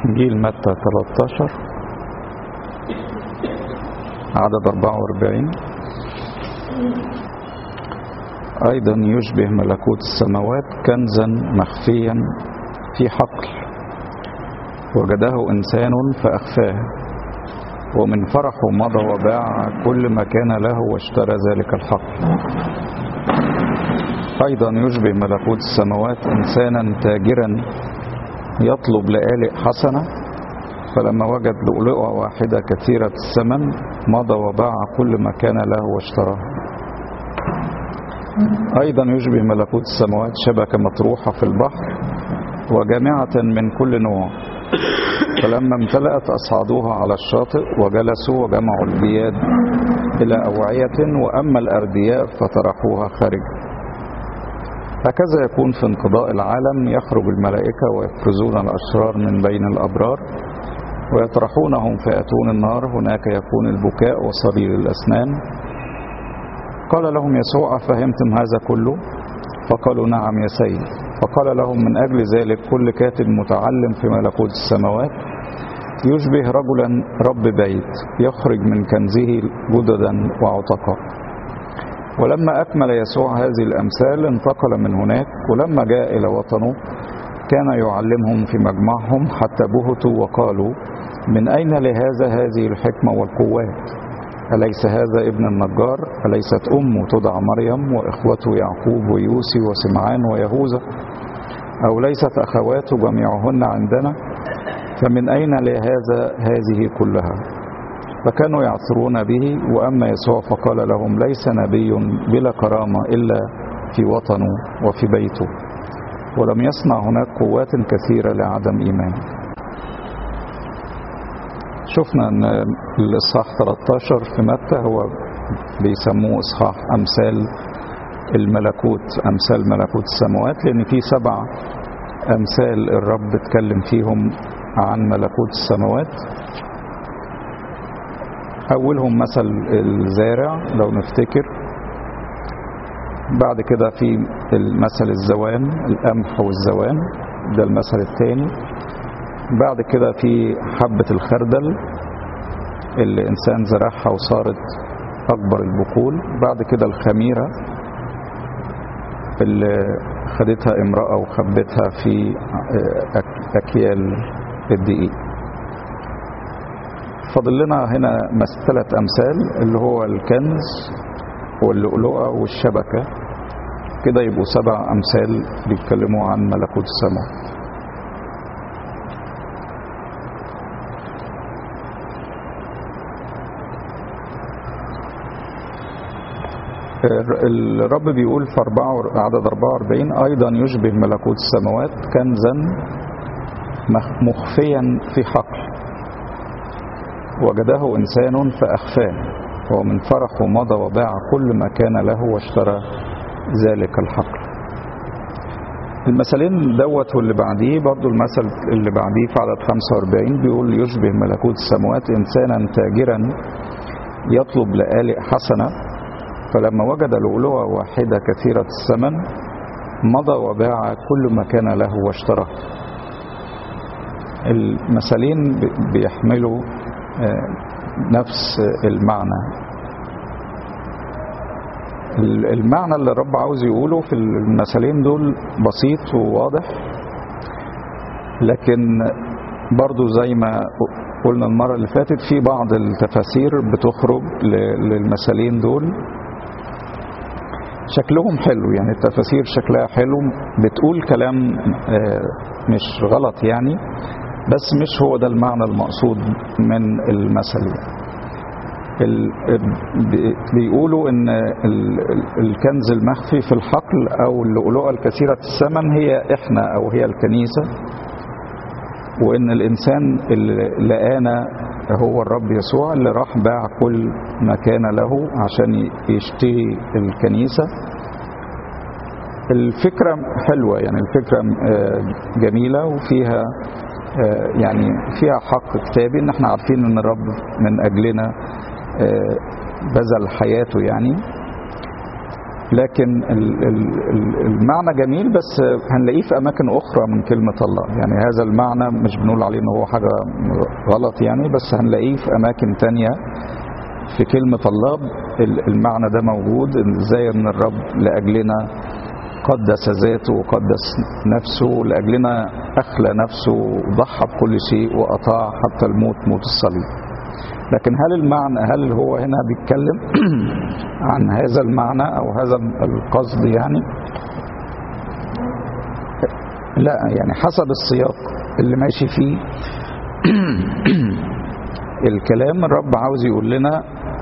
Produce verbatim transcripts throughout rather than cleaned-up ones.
إنجيل متى ثلاثة عشر عدد أربعة وأربعين. أيضا يشبه ملكوت السماوات كنزا مخفيا في حقل وجده إنسان فأخفاه، ومن فرحه مضى وباع كل ما كان له واشترى ذلك الحقل. أيضا يشبه ملكوت السماوات إنسانا تاجرا يطلب لآلئ حسنة، فلما وجد لؤلؤة واحدة كثيرة الثمن مضى وباع كل ما كان له واشتراه. أيضا يشبه ملكوت السماوات شبكة مطروحة في البحر وجامعة من كل نوع، فلما امتلأت أصعدوها على الشاطئ وجلسوا وجمعوا الجياد إلى أوعية، وأما الأردياء فطرحوها خارج. هكذا يكون في انقضاء العالم، يخرج الملائكة ويفرزون الأشرار من بين الأبرار ويطرحونهم فيأتون النار، هناك يكون البكاء وصرير الأسنان. قال لهم يسوع: أفهمتم هذا كله؟ فقالوا: نعم يا سيد. فقال لهم: من أجل ذلك كل كاتب متعلم في ملكوت السماوات يشبه رجلا رب بيت يخرج من كنزه جددا وعتقا. ولما أكمل يسوع هذه الأمثال انتقل من هناك، ولما جاء إلى وطنه كان يعلمهم في مجمعهم حتى بهتوا وقالوا: من أين لهذا هذه الحكمة والقوات؟ أليس هذا ابن النجار؟ أليست أمه تدعى مريم وإخوته يعقوب ويوسي وسمعان ويهوذا؟ أو ليست أخواته جميعهن عندنا؟ فمن أين لهذا هذه كلها؟ فكانوا يعثرون به. وأما يسوع فقال لهم: ليس نبي بلا كرامة إلا في وطنه وفي بيته. ولم يصنع هناك قوات كثيرة لعدم إيمانه. شفنا أن الإصحاح ثلاثة عشر في متى هو بيسموه إصحاح أمثال الملكوت، أمثال ملكوت السماوات، لأن في سبع أمثال الرب اتكلم فيهم عن ملكوت السماوات. أولهم مثل الزارع لو نفتكر، بعد كده في المثل الزوان، القمح والزوان، ده المثل الثاني. بعد كده في حبة الخردل اللي إنسان زرعها وصارت أكبر البقول. بعد كده الخميرة اللي خدتها امرأة وخبتها في أكيال الدقيق. فضل لنا هنا ثلاث أمثال اللي هو الكنز واللؤلؤة والشبكة، كده يبقوا سبع أمثال بيتكلموا عن ملكوت السماء. الرب بيقول في عدد أربعة وأربعين: أيضا يشبه ملكوت السماوات كنزا مخفيا في حقل وجده إنسان فأخفاه، ومن فرحه مضى وباع كل ما كان له واشترى ذلك الحقل. المثلين دوت واللي بعديه برضو، المثل اللي بعديه في عدد خمسة وأربعين بيقول: يشبه ملكوت السماوات إنسانا تاجرا يطلب لآلئ حسنة، فلما وجد لؤلؤة واحدة كثيرة الثمن مضى وباع كل ما كان له واشتراه. المثلين بيحملوا نفس المعنى. المعنى اللي الرب عاوز يقوله في المثلين دول بسيط وواضح، لكن برضو زي ما قلنا المرة اللي فاتت في بعض التفاسير بتخرج للمثلين دول شكلهم حلو، يعني التفاسير شكلها حلو، بتقول كلام مش غلط يعني، بس مش هو ده المعنى المقصود من المثل. بيقولوا ان الكنز المخفي في الحقل او اللؤلؤة الكثيرة الثمن هي احنا او هي الكنيسة، وان الانسان اللي لقانا هو الرب يسوع اللي راح باع كل ما كان له عشان يشتري الكنيسة. الفكرة حلوة، يعني الفكرة جميلة وفيها يعني فيها حق كتابي، ان احنا عارفين ان الرب من اجلنا بذل حياته يعني. لكن المعنى جميل، بس هنلاقيه في أماكن أخرى من كلمة الله. يعني هذا المعنى مش بنقول عليه إنه هو حاجة غلط يعني، بس هنلاقيه في أماكن تانية في كلمة الله. المعنى ده موجود، إزاي إن الرب لأجلنا قدس ذاته وقدس نفسه، لأجلنا أخلى نفسه وضحى بكل شيء وأطاع حتى الموت، موت الصليب. لكن هل المعنى هل هو هنا بيتكلم عن هذا المعنى أو هذا القصد يعني؟ لا، يعني حسب السياق اللي ماشي فيه الكلام، الرب عاوز يقول لنا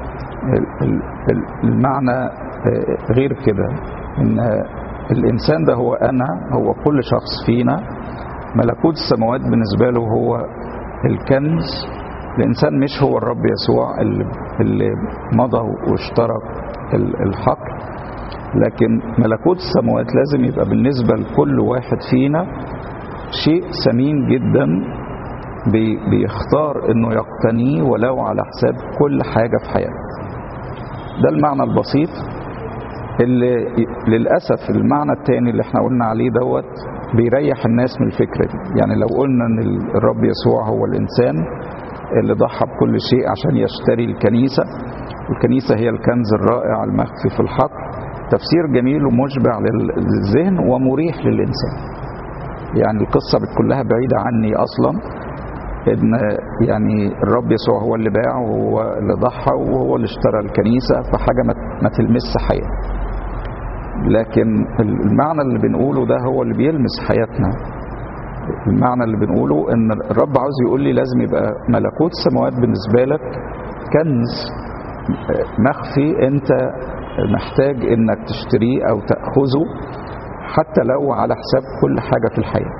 المعنى غير كده، ان الانسان ده هو انا، هو كل شخص فينا. ملكوت السماوات بالنسبه له هو الكنز. الانسان مش هو الرب يسوع اللي, اللي مضى واشترك الحق، لكن ملكوت السماوات لازم يبقى بالنسبه لكل واحد فينا شيء ثمين جدا بيختار انه يقتنيه ولو على حساب كل حاجه في حياته. ده المعنى البسيط اللي للأسف المعنى التاني اللي احنا قلنا عليه دوت بيريح الناس من الفكرة دي. يعني لو قلنا ان الرب يسوع هو الإنسان اللي ضحى بكل شيء عشان يشتري الكنيسة، والكنيسة هي الكنز الرائع المخفي في الحق، تفسير جميل ومشبع للذهن ومريح للإنسان. يعني القصة كلها بعيدة عني أصلا، إن يعني الرب يسوع هو اللي باع وهو اللي ضحى وهو اللي اشترى الكنيسة، فحاجة ما تلمس حياة. لكن المعنى اللي بنقوله ده هو اللي بيلمس حياتنا. المعنى اللي بنقوله ان الرب عاوز يقول لي لازم يبقى ملكوت السماوات بالنسبة لك كنز مخفي، انت محتاج انك تشتريه او تأخذه حتى لو على حساب كل حاجة في الحياة.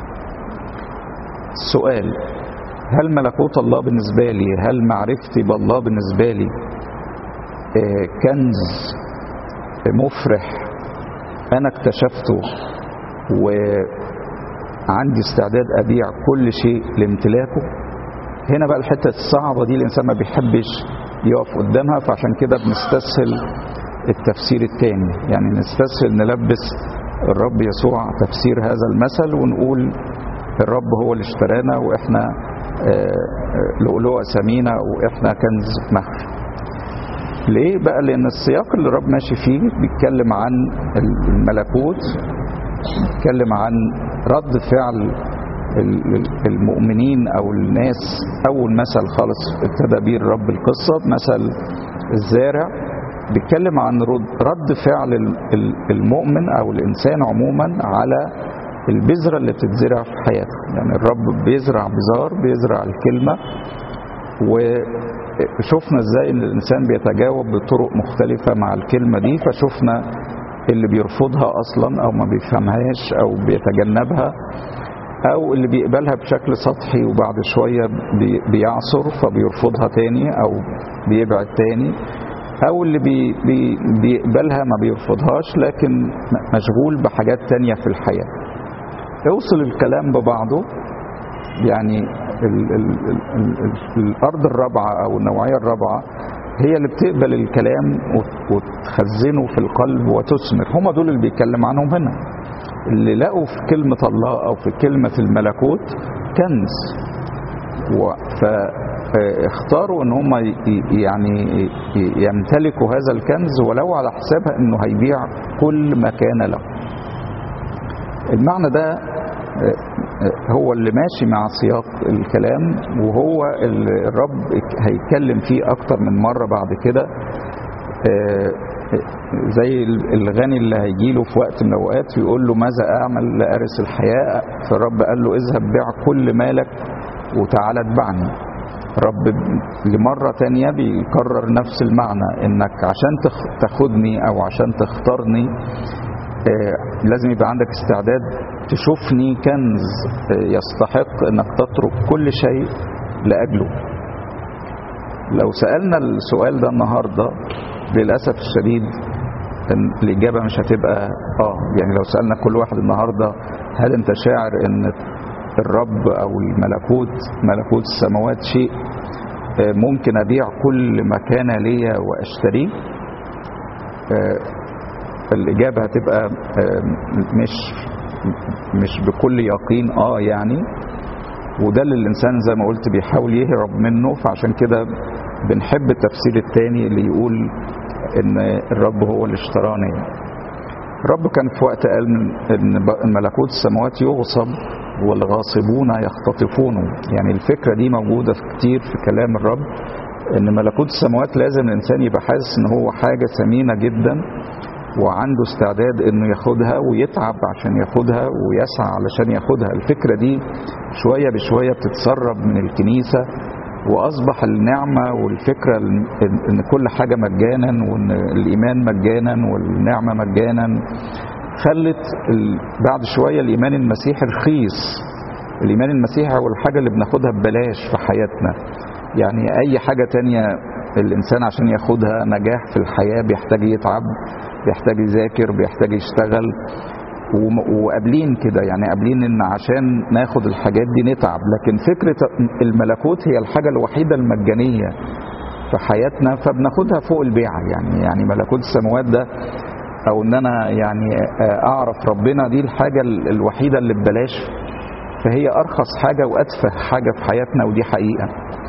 السؤال: هل ملكوت الله بالنسبة لي، هل معرفتي بالله بالنسبة لي كنز مفرح أنا اكتشفته وعندي استعداد أبيع كل شيء لامتلاكه؟ هنا بقى الحتة الصعبة دي الإنسان ما بيحبش يقف قدامها، فعشان كده بنستسهل التفسير التاني. يعني نستسهل نلبس الرب يسوع تفسير هذا المثل ونقول الرب هو اللي اشترانا واحنا لؤلؤة ثمينة واحنا كنز مخفي. ليه بقى؟ لان السياق اللي الرب ماشي فيه بيتكلم عن الملكوت، بيتكلم عن رد فعل المؤمنين او الناس. اول مثل خالص ابتدى بيه الرب القصة، مثل الزارع، بيتكلم عن رد فعل المؤمن او الانسان عموما على البذرة اللي بتتزرع في حياته. يعني الرب بيزرع بذار، بيزرع الكلمة، وشوفنا ازاي ان الانسان بيتجاوب بطرق مختلفة مع الكلمة دي. فشوفنا اللي بيرفضها اصلا او ما بيفهمهاش او بيتجنبها، او اللي بيقبلها بشكل سطحي وبعد شوية بيعصر فبيرفضها تاني او بيبعد تاني، او اللي بي بي بيقبلها ما بيرفضهاش لكن مشغول بحاجات تانية في الحياة. يوصل الكلام ببعضه. يعني ال ال ال ال الأرض الرابعة أو النوعية الرابعة هي اللي بتقبل الكلام وتخزنه في القلب وتثمر. هم دول اللي بيتكلم عنهم هنا، اللي لقوا في كلمة الله أو في كلمة الملكوت كنز، فاختاروا ان هم يعني يمتلكوا هذا الكنز ولو على حسابها انه هيبيع كل ما كان له. المعنى ده هو اللي ماشي مع سياق الكلام، وهو اللي الرب هيتكلم فيه اكتر من مرة بعد كده. زي الغني اللي هيجيله في وقت من الاوقات يقول له ماذا اعمل لارث الحياة، فالرب قال له اذهب بيع كل مالك وتعالى اتبعني. رب لمرة تانية بيكرر نفس المعنى، انك عشان تاخدني او عشان تختارني لازم يبقى عندك استعداد تشوفني كنز يستحق انك تترك كل شيء لأجله. لو سألنا السؤال ده النهاردة للأسف الشديد الإجابة مش هتبقى آه يعني لو سألنا كل واحد النهاردة هل أنت شاعر أن الرب أو الملكوت ملكوت السماوات شيء ممكن أبيع كل ما كان لي وأشتريه؟ الإجابة هتبقى مش مش بكل يقين اه يعني، وده اللي الإنسان زي ما قلت بيحاول يهرب منه. فعشان كده بنحب التفسير التاني اللي يقول إن الرب هو اللي اشتراني. الرب كان في وقت قال إن ملكوت السماوات يغصب والغاصبون يختطفونه. يعني الفكرة دي موجودة كتير في كلام الرب، إن ملكوت السماوات لازم الإنسان يبقى حاسس إن هو حاجة ثمينة جدا وعنده استعداد إنه ياخدها ويتعب عشان ياخدها ويسعى علشان ياخدها. الفكرة دي شوية بشوية بتتسرب من الكنيسة، وأصبح النعمة والفكرة إن كل حاجة مجانا وإن الإيمان مجانا والنعمة مجانا، خلت بعد شوية الإيمان المسيحي رخيص. الإيمان المسيحي هو الحاجة اللي بناخدها ببلاش في حياتنا. يعني أي حاجة تانية الإنسان عشان ياخدها نجاح في الحياة بيحتاج يتعب، بيحتاج يذاكر، بيحتاج يشتغل، وقابلين كده يعني قابلين إن عشان ناخد الحاجات دي نتعب. لكن فكرة الملكوت هي الحاجة الوحيدة المجانية في حياتنا، فبناخدها فوق البيعة. يعني يعني ملكوت السماوات ده أو إن أنا يعني أعرف ربنا، دي الحاجة الوحيدة اللي ببلاش، فهي أرخص حاجة وأتفه حاجة في حياتنا، ودي حقيقة.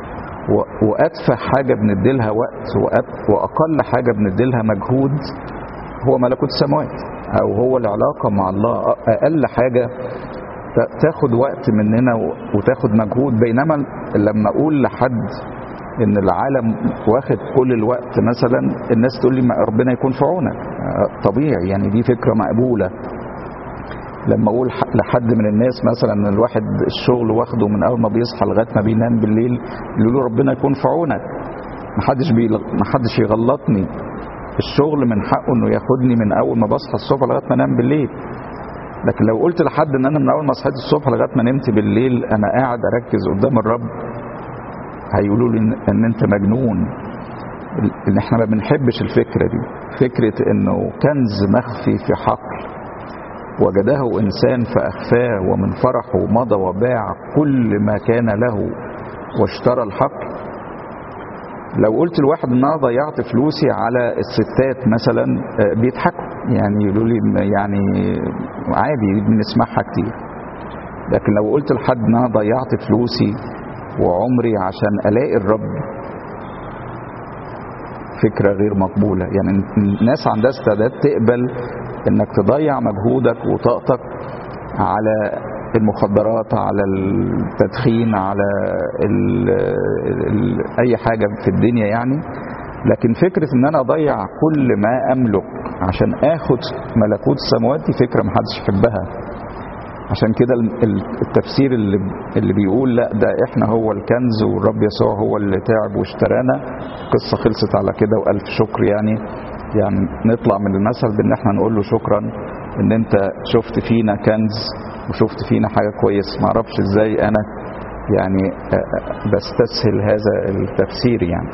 وأتفه حاجة بنديلها وقت وأقل حاجة بنديلها مجهود هو ملكوت السماوات، أو هو العلاقة مع الله. أقل حاجة تاخد وقت مننا وتاخد مجهود. بينما لما أقول لحد إن العالم واخد كل الوقت مثلا، الناس تقول لي ربنا يكون في عونك، طبيعي يعني، دي فكرة مقبولة. لما اقول لحد من الناس مثلا ان الواحد الشغل واخده من اول ما بيصحى لغايه ما بينام بالليل، يقولوا له ربنا يكون في عونك. محدش بي... محدش يغلطني، الشغل من حقه انه ياخدني من اول ما بصحى الصبح لغايه ما انام بالليل. لكن لو قلت لحد ان انا من اول ما صحيت الصبح لغايه ما نمت بالليل انا قاعد اركز قدام الرب، هيقولوا لي ان انت مجنون. ان احنا ما بنحبش الفكره دي، فكره انه كنز مخفي في حقل وجده إنسان فأخفاه ومن فرحه مضى وباع كل ما كان له واشترى الحقل. لو قلت لواحد ان انا ضيعت فلوسي على الستات مثلا بيضحكوا، يعني يقولوا لي يعني عادي بنسمعها كتير. لكن لو قلت لحد ان انا ضيعت فلوسي وعمري عشان الاقي الرب، فكرة غير مقبولة. يعني الناس عندها استعداد تقبل انك تضيع مجهودك وطاقتك على المخدرات، على التدخين، على ال ال اي حاجة في الدنيا يعني. لكن فكرة ان انا اضيع كل ما املك عشان اخد ملكوت السماوات دي فكرة محدش يحبها. عشان كده التفسير اللي اللي بيقول لا ده احنا هو الكنز والرب يسوع هو اللي تعب واشترانا، قصة خلصت على كده والف شكر. يعني يعني نطلع من المثل بان احنا نقول له شكرا ان انت شفت فينا كنز وشفت فينا حاجة كويس. معرفش ازاي انا يعني بستسهل هذا التفسير يعني.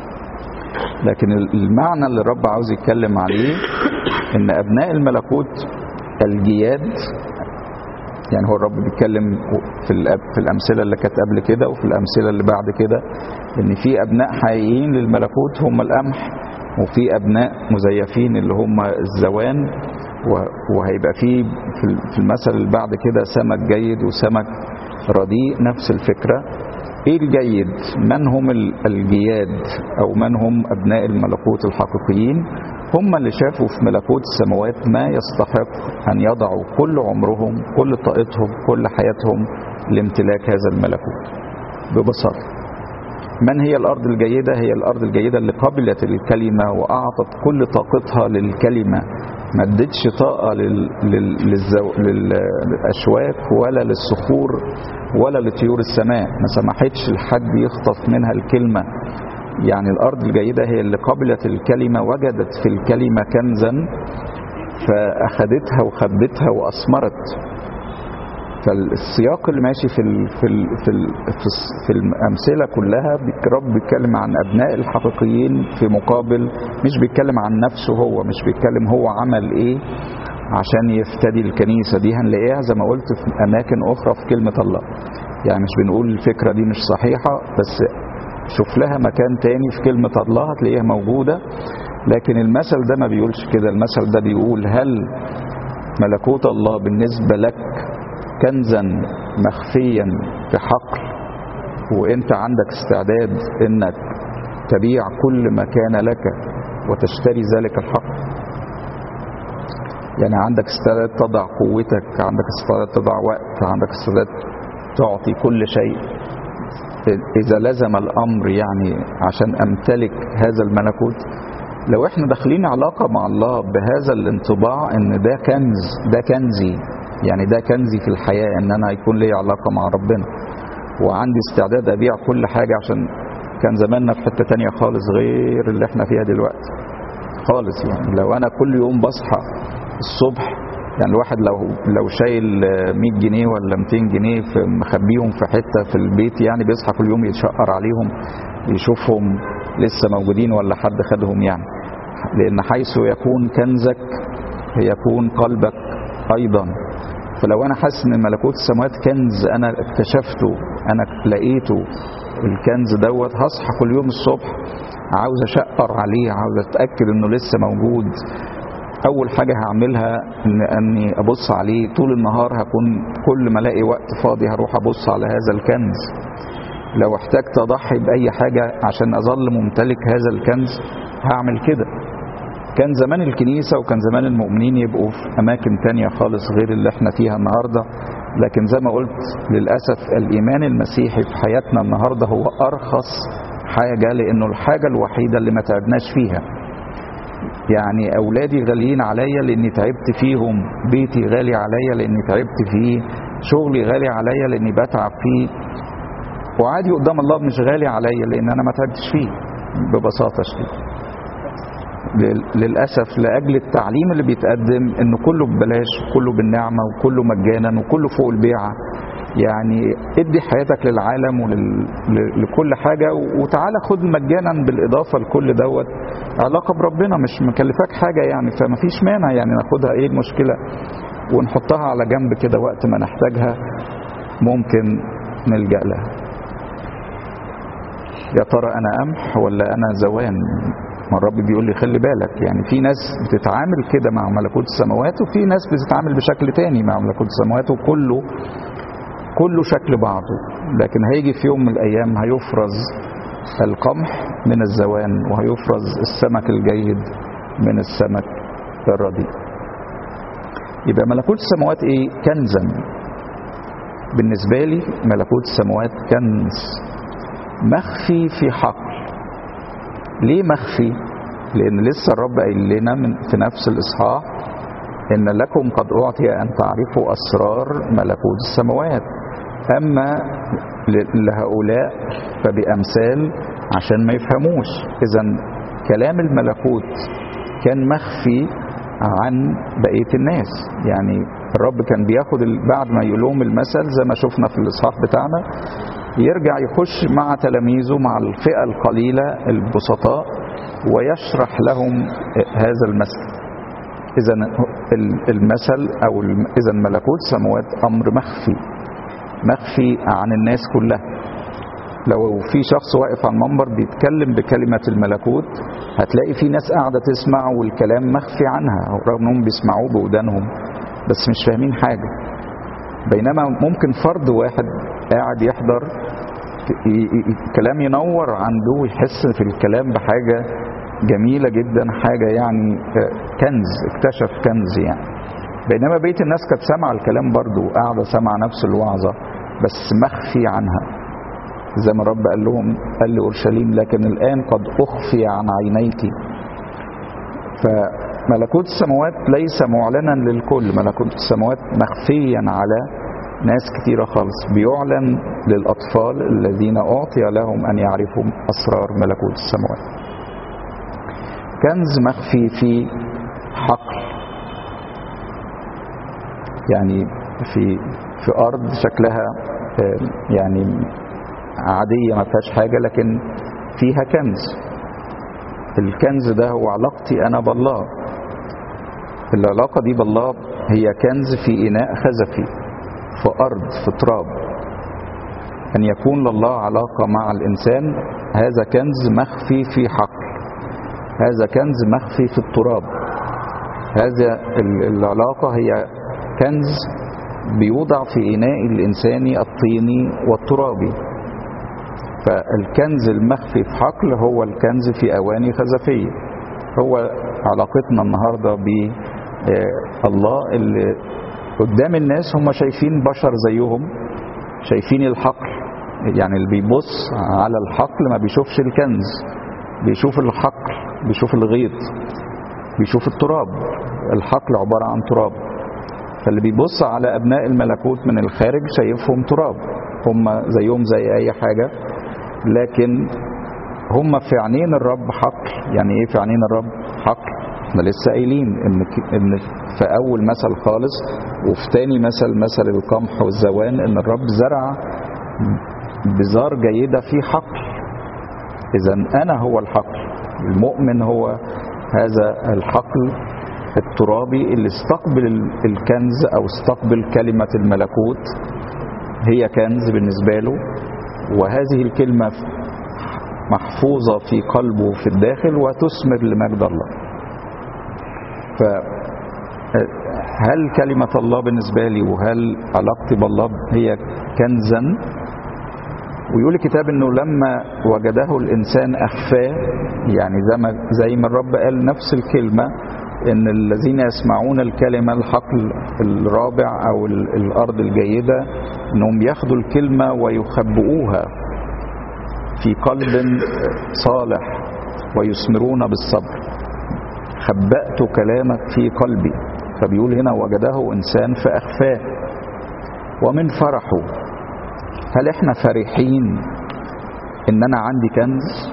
لكن المعنى اللي الرب عاوز يتكلم عليه ان ابناء الملكوت الجياد. يعني هو الرب بيتكلم في في الامثله اللي كانت قبل كده وفي الامثله اللي بعد كده ان في ابناء حقيقيين للملكوت هم القمح، وفي ابناء مزيفين اللي هم الزوان، وهيبقى في في المثل اللي بعد كده سمك جيد وسمك رديء. نفس الفكره. ايه الجيد؟ من هم الجياد او من هم ابناء الملكوت الحقيقيين؟ هم اللي شافوا في ملكوت السماوات ما يستحق أن يضعوا كل عمرهم، كل طاقتهم، كل حياتهم لامتلاك هذا الملكوت. ببساطة من هي الأرض الجيدة؟ هي الأرض الجيدة اللي قبلت الكلمة وأعطت كل طاقتها للكلمة، ما ادتش طاقة لل... لل... للزو... للأشواك ولا للصخور ولا لطيور السماء، ما سمحتش لحد يخطف منها الكلمة. يعني الأرض الجيدة هي اللي قبلت الكلمة، وجدت في الكلمة كنزا فأخذتها وخبتها وأثمرت. فالسياق اللي ماشي في ال في ال في, ال في الأمثلة كلها الرب بيتكلم عن أبناء الحقيقيين، في مقابل مش بيتكلم عن نفسه هو، مش بيتكلم هو عمل إيه عشان يفتدي الكنيسة. دي هنلاقيها زي ما قلت في أماكن أخرى في كلمة الله. يعني مش بنقول الفكرة دي مش صحيحة، بس شوف لها مكان تاني في كلمة الله هتلاقيها موجودة. لكن المثل ده ما بيقولش كده. المثل ده بيقول هل ملكوت الله بالنسبة لك كنزا مخفيا في حقل، وانت عندك استعداد انك تبيع كل ما كان لك وتشتري ذلك الحقل؟ يعني عندك استعداد تضع قوتك، عندك استعداد تضع وقت، عندك استعداد تعطي كل شيء إذا لزم الأمر يعني عشان أمتلك هذا الملكوت؟ لو احنا داخلين علاقة مع الله بهذا الانطباع ان ده كنز، ده كنزي، يعني ده كنزي في الحياة، ان انا يكون لي علاقة مع ربنا وعندي استعداد ابيع كل حاجة، عشان كان زماننا في حتة تانية خالص غير اللي احنا فيها دلوقتي خالص. يعني لو انا كل يوم بصحى الصبح، يعني الواحد لو لو شايل مية جنيه ولا ميتين جنيه في مخبيهم في حتة في البيت، يعني بيصحى كل يوم يتشقر عليهم يشوفهم لسه موجودين ولا حد خدهم، يعني لأن حيث يكون كنزك يكون قلبك أيضا. فلو أنا حاسس إن ملكوت السماوات كنز أنا اكتشفته، أنا لقيته الكنز دوت، هصحى كل يوم الصبح عاوز أشقر عليه، عاوز أتأكد إنه لسه موجود. أول حاجة هعملها إن أني أبص عليه طول النهار، هكون كل ما ألاقي وقت فاضي هروح أبص على هذا الكنز. لو احتجت أضحي بأي حاجة عشان أظل ممتلك هذا الكنز هعمل كده. كان زمان الكنيسة وكان زمان المؤمنين يبقوا في أماكن تانية خالص غير اللي احنا فيها النهاردة، لكن زي ما قلت للأسف الإيمان المسيحي في حياتنا النهاردة هو أرخص حاجة، لأنه الحاجة الوحيدة اللي ما تعبناش فيها. يعني أولادي غاليين عليا لأني تعبت فيهم، بيتي غالي عليا لأني تعبت فيه، شغلي غالي عليا لأني بتعب فيه، وعادي قدام الله مش غالي عليا لأن أنا ما تعبتش فيه ببساطة شديدة. للأسف لأجل التعليم اللي بيتقدم إنه كله ببلاش، كله بالنعمة، وكله مجانا، وكله فوق البيعة. يعني ادي حياتك للعالم ولكل حاجة وتعالى خد مجانا بالإضافة لكل دوت علاقة بربنا مش مكلفاك حاجة، يعني فما فيش مانع يعني ناخدها، ايه المشكلة ونحطها على جنب كده وقت ما نحتاجها ممكن نلجأ لها. يا ترى أنا قمح ولا أنا زوان؟ ما الرب بيقول لي خلي بالك. يعني في ناس بتتعامل كده مع ملكوت السماوات، وفي ناس بتتعامل بشكل تاني مع ملكوت السماوات، وكله كله شكل بعضه. لكن هيجي في يوم من الأيام هيفرز القمح من الزوان، وهيفرز السمك الجيد من السمك الرديء. يبقى ملكوت السماوات ايه؟ كنزا. بالنسبة لي ملكوت السماوات كنز مخفي في حقل. ليه مخفي؟ لأن لسه الرب قايل لنا من في نفس الإصحاح إن لكم قد أعطي أن تعرفوا أسرار ملكوت السماوات، أما لهؤلاء فبأمثال عشان ما يفهموش. إذن كلام الملكوت كان مخفي عن بقية الناس. يعني الرب كان بياخد بعد ما يقول لهم المثل زي ما شفنا في الإصحاح بتاعنا، يرجع يخش مع تلاميذه مع الفئة القليلة البسطاء ويشرح لهم هذا المثل. إذا المثل أو إذا ملكوت السماوات أمر مخفي، مخفي عن الناس كلها. لو في شخص واقف على المنبر بيتكلم بكلمة الملكوت هتلاقي في ناس قاعدة تسمع والكلام مخفي عنها، رغم انهم بيسمعوه بودانهم بس مش فاهمين حاجة. بينما ممكن فرد واحد قاعد يحضر الكلام ينور عنده ويحس في الكلام بحاجة جميلة جدا، حاجة يعني كنز، اكتشف كنز يعني. بينما بقية الناس كانت سامعة الكلام برضو وقاعدة سامعة نفس الوعظة بس مخفي عنها. زي ما الرب قال لهم، قال لأورشليم لكن الآن قد أخفي عن عينيك. فملكوت السماوات ليس معلنا للكل، ملكوت السماوات مخفيا على ناس كثيرة خالص، بيعلن للأطفال الذين أعطي لهم أن يعرفوا أسرار ملكوت السماوات. كنز مخفي في حقل، يعني في في أرض شكلها يعني عادية ما فيهاش حاجة لكن فيها كنز. الكنز ده هو علاقتي أنا بالله. العلاقة دي بالله هي كنز في إناء خزفي، في أرض، في تراب. أن يكون لله علاقة مع الإنسان هذا كنز مخفي في حقل. هذا كنز مخفي في التراب. هذا العلاقة هي كنز بيوضع في إناء الإنساني الطيني والترابي. فالكنز المخفي في حقل هو الكنز في أواني خزفية. هو علاقتنا النهاردة بالله اللي قدام الناس هم شايفين بشر زيهم، شايفين الحقل. يعني اللي بيبص على الحقل ما بيشوفش الكنز، بيشوف الحقل، بيشوف الغيط، بيشوف التراب. الحقل عبارة عن تراب. فاللي بيبص على أبناء الملكوت من الخارج شايفهم تراب، هم زيهم زي أي حاجة، لكن هم في عينين الرب حقل. يعني إيه في عينين الرب حقل؟ احنا لسه قايلين إن إن في أول مثل خالص وفي تاني مثل، مثل القمح والزوان، إن الرب زرع بذار جيدة في حقل. إذا أنا هو الحقل، المؤمن هو هذا الحقل الترابي اللي استقبل الكنز أو استقبل كلمة الملكوت، هي كنز بالنسبة له، وهذه الكلمة محفوظة في قلبه في الداخل وتثمر لمجد الله. فهل كلمة الله بالنسبة لي وهل علاقتي بالله هي كنزا؟ ويقول الكتاب انه لما وجده الانسان اخفاه، يعني زي ما زي ما الرب قال نفس الكلمه، ان الذين يسمعون الكلمه الحقل الرابع او الارض الجيده انهم ياخدوا الكلمه ويخبئوها في قلب صالح ويثمرون بالصبر. خبأت كلامك في قلبي. فبيقول هنا وجده انسان فاخفاه. ومن فرحه، هل احنا فرحين ان انا عندي كنز؟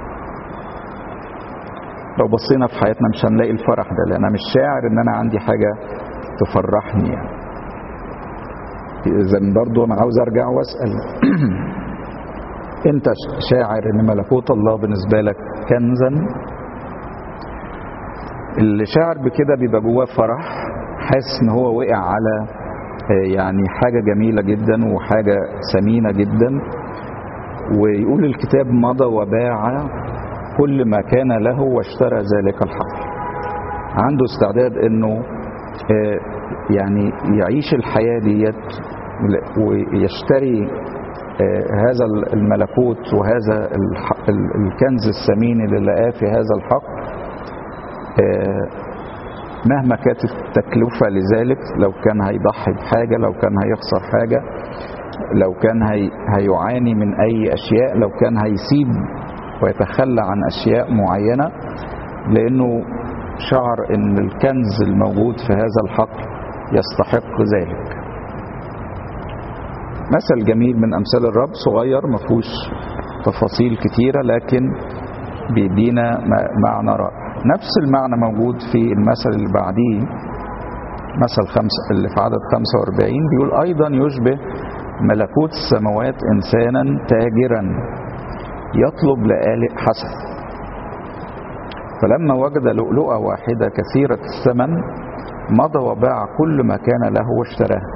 لو بصينا في حياتنا مش هنلاقي الفرح ده، لان انا مش شاعر ان انا عندي حاجة تفرحني يعني. اذا برضو انا عاوز ارجع واسأل انت شاعر ان ملكوت الله بالنسبة لك كنزا؟ اللي شاعر بكده بيبقى جواه فرح، حاسس ان هو وقع على يعني حاجة جميلة جدا وحاجة ثمينة جدا. ويقول الكتاب مضى وباع كل ما كان له واشترى ذلك الحقل. عنده استعداد انه يعني يعيش الحياة ديت ويشتري هذا الملكوت وهذا الكنز الثمين اللي لقاه في هذا الحقل، مهما كانت التكلفة لذلك. لو كان هيضحي بحاجة، لو كان هيخسر حاجة، لو كان هي هيعاني من أي أشياء، لو كان هيسيب ويتخلى عن أشياء معينة، لأنه شعر أن الكنز الموجود في هذا الحقل يستحق ذلك. مثل جميل من أمثال الرب، صغير ما فيهوش تفاصيل كتيرة لكن بيدينا معنى رائع. نفس المعنى موجود في المثل اللي بعديه، مثل خمسة اللي في عدد خمسة وأربعين، بيقول أيضا يشبه ملكوت السماوات إنسانا تاجرا يطلب لآلئ حسن، فلما وجد لؤلؤة واحدة كثيرة الثمن مضى وباع كل ما كان له واشتراها.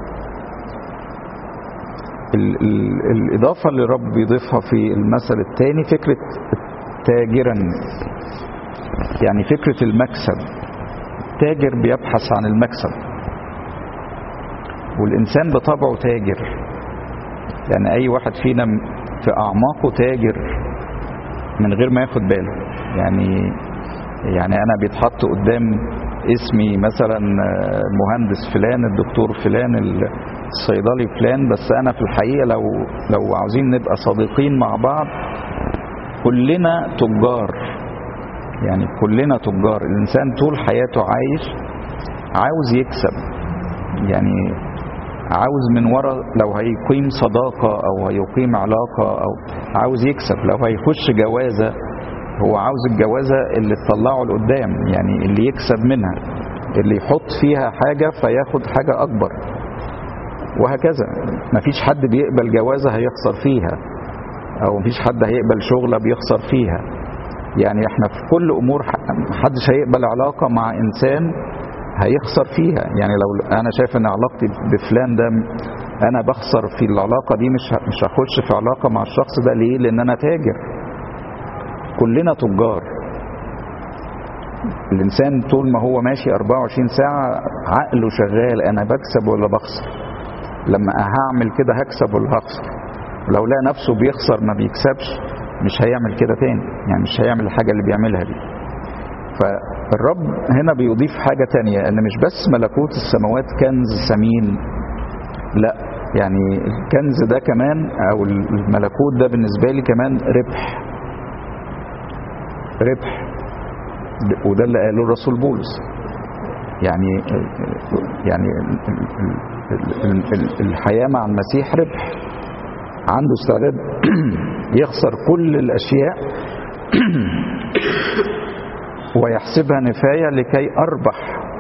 ال ال الإضافة اللي الرب بيضيفها في المثل الثاني فكرة تاجرا، يعني فكرة المكسب. تاجر بيبحث عن المكسب، والإنسان بطبعه تاجر. يعني أي واحد فينا في أعماقه تاجر من غير ما ياخد باله. يعني يعني أنا بيتحط قدام اسمي مثلا مهندس فلان، الدكتور فلان، الصيدلي فلان، بس أنا في الحقيقة لو لو عاوزين نبقى صديقين مع بعض كلنا تجار. يعني كلنا تجار. الإنسان طول حياته عايش عاوز يكسب، يعني عاوز من وراء لو هيقيم صداقة أو هيقيم علاقة أو عاوز يكسب. لو هيخش جوازة هو عاوز الجوازة اللي تطلعه لقدام، يعني اللي يكسب منها، اللي يحط فيها حاجة فياخد حاجة أكبر، وهكذا. مفيش حد بيقبل جوازة هيخسر فيها، أو مفيش حد هيقبل شغلة بيخسر فيها. يعني احنا في كل امور محدش هيقبل علاقة مع انسان هيخسر فيها. يعني لو انا شايف ان علاقتي بفلان ده انا بخسر في العلاقة دي، مش مش هخش في علاقة مع الشخص ده. ليه؟ لان انا تاجر. كلنا تجار. الإنسان طول ما هو ماشي أربعة وعشرين ساعة عقله شغال، أنا بكسب ولا بخسر، لما هعمل كده هكسب ولا هخسر. لو لقى نفسه بيخسر ما بيكسبش مش هيعمل كده تاني، يعني مش هيعمل الحاجة اللي بيعملها دي. فالرب هنا بيضيف حاجة تانية، ان مش بس ملكوت السماوات كنز ثمين، لا، يعني الكنز ده كمان او الملكوت ده بالنسبة لي كمان ربح ربح وده اللي قاله الرسول بولس. يعني يعني الحياة مع المسيح ربح، عنده استعداد يخسر كل الأشياء ويحسبها نفاية لكي أربح.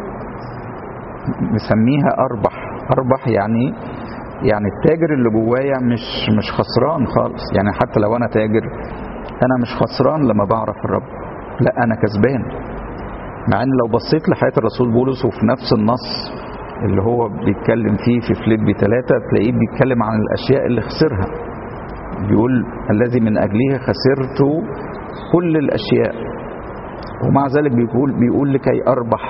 نسميها أربح. أربح يعني يعني التاجر اللي جوايا مش مش خسران خالص. يعني حتى لو أنا تاجر أنا مش خسران لما بعرف الرب، لا أنا كسبان. مع أن لو بصيت لحياة الرسول بولس وفي نفس النص اللي هو بيتكلم فيه في فيليبي ثلاثة تلاقيه بيتكلم عن الأشياء اللي خسرها. بيقول الذي من أجله خسرت كل الأشياء، ومع ذلك بيقول بيقول لكي أربح.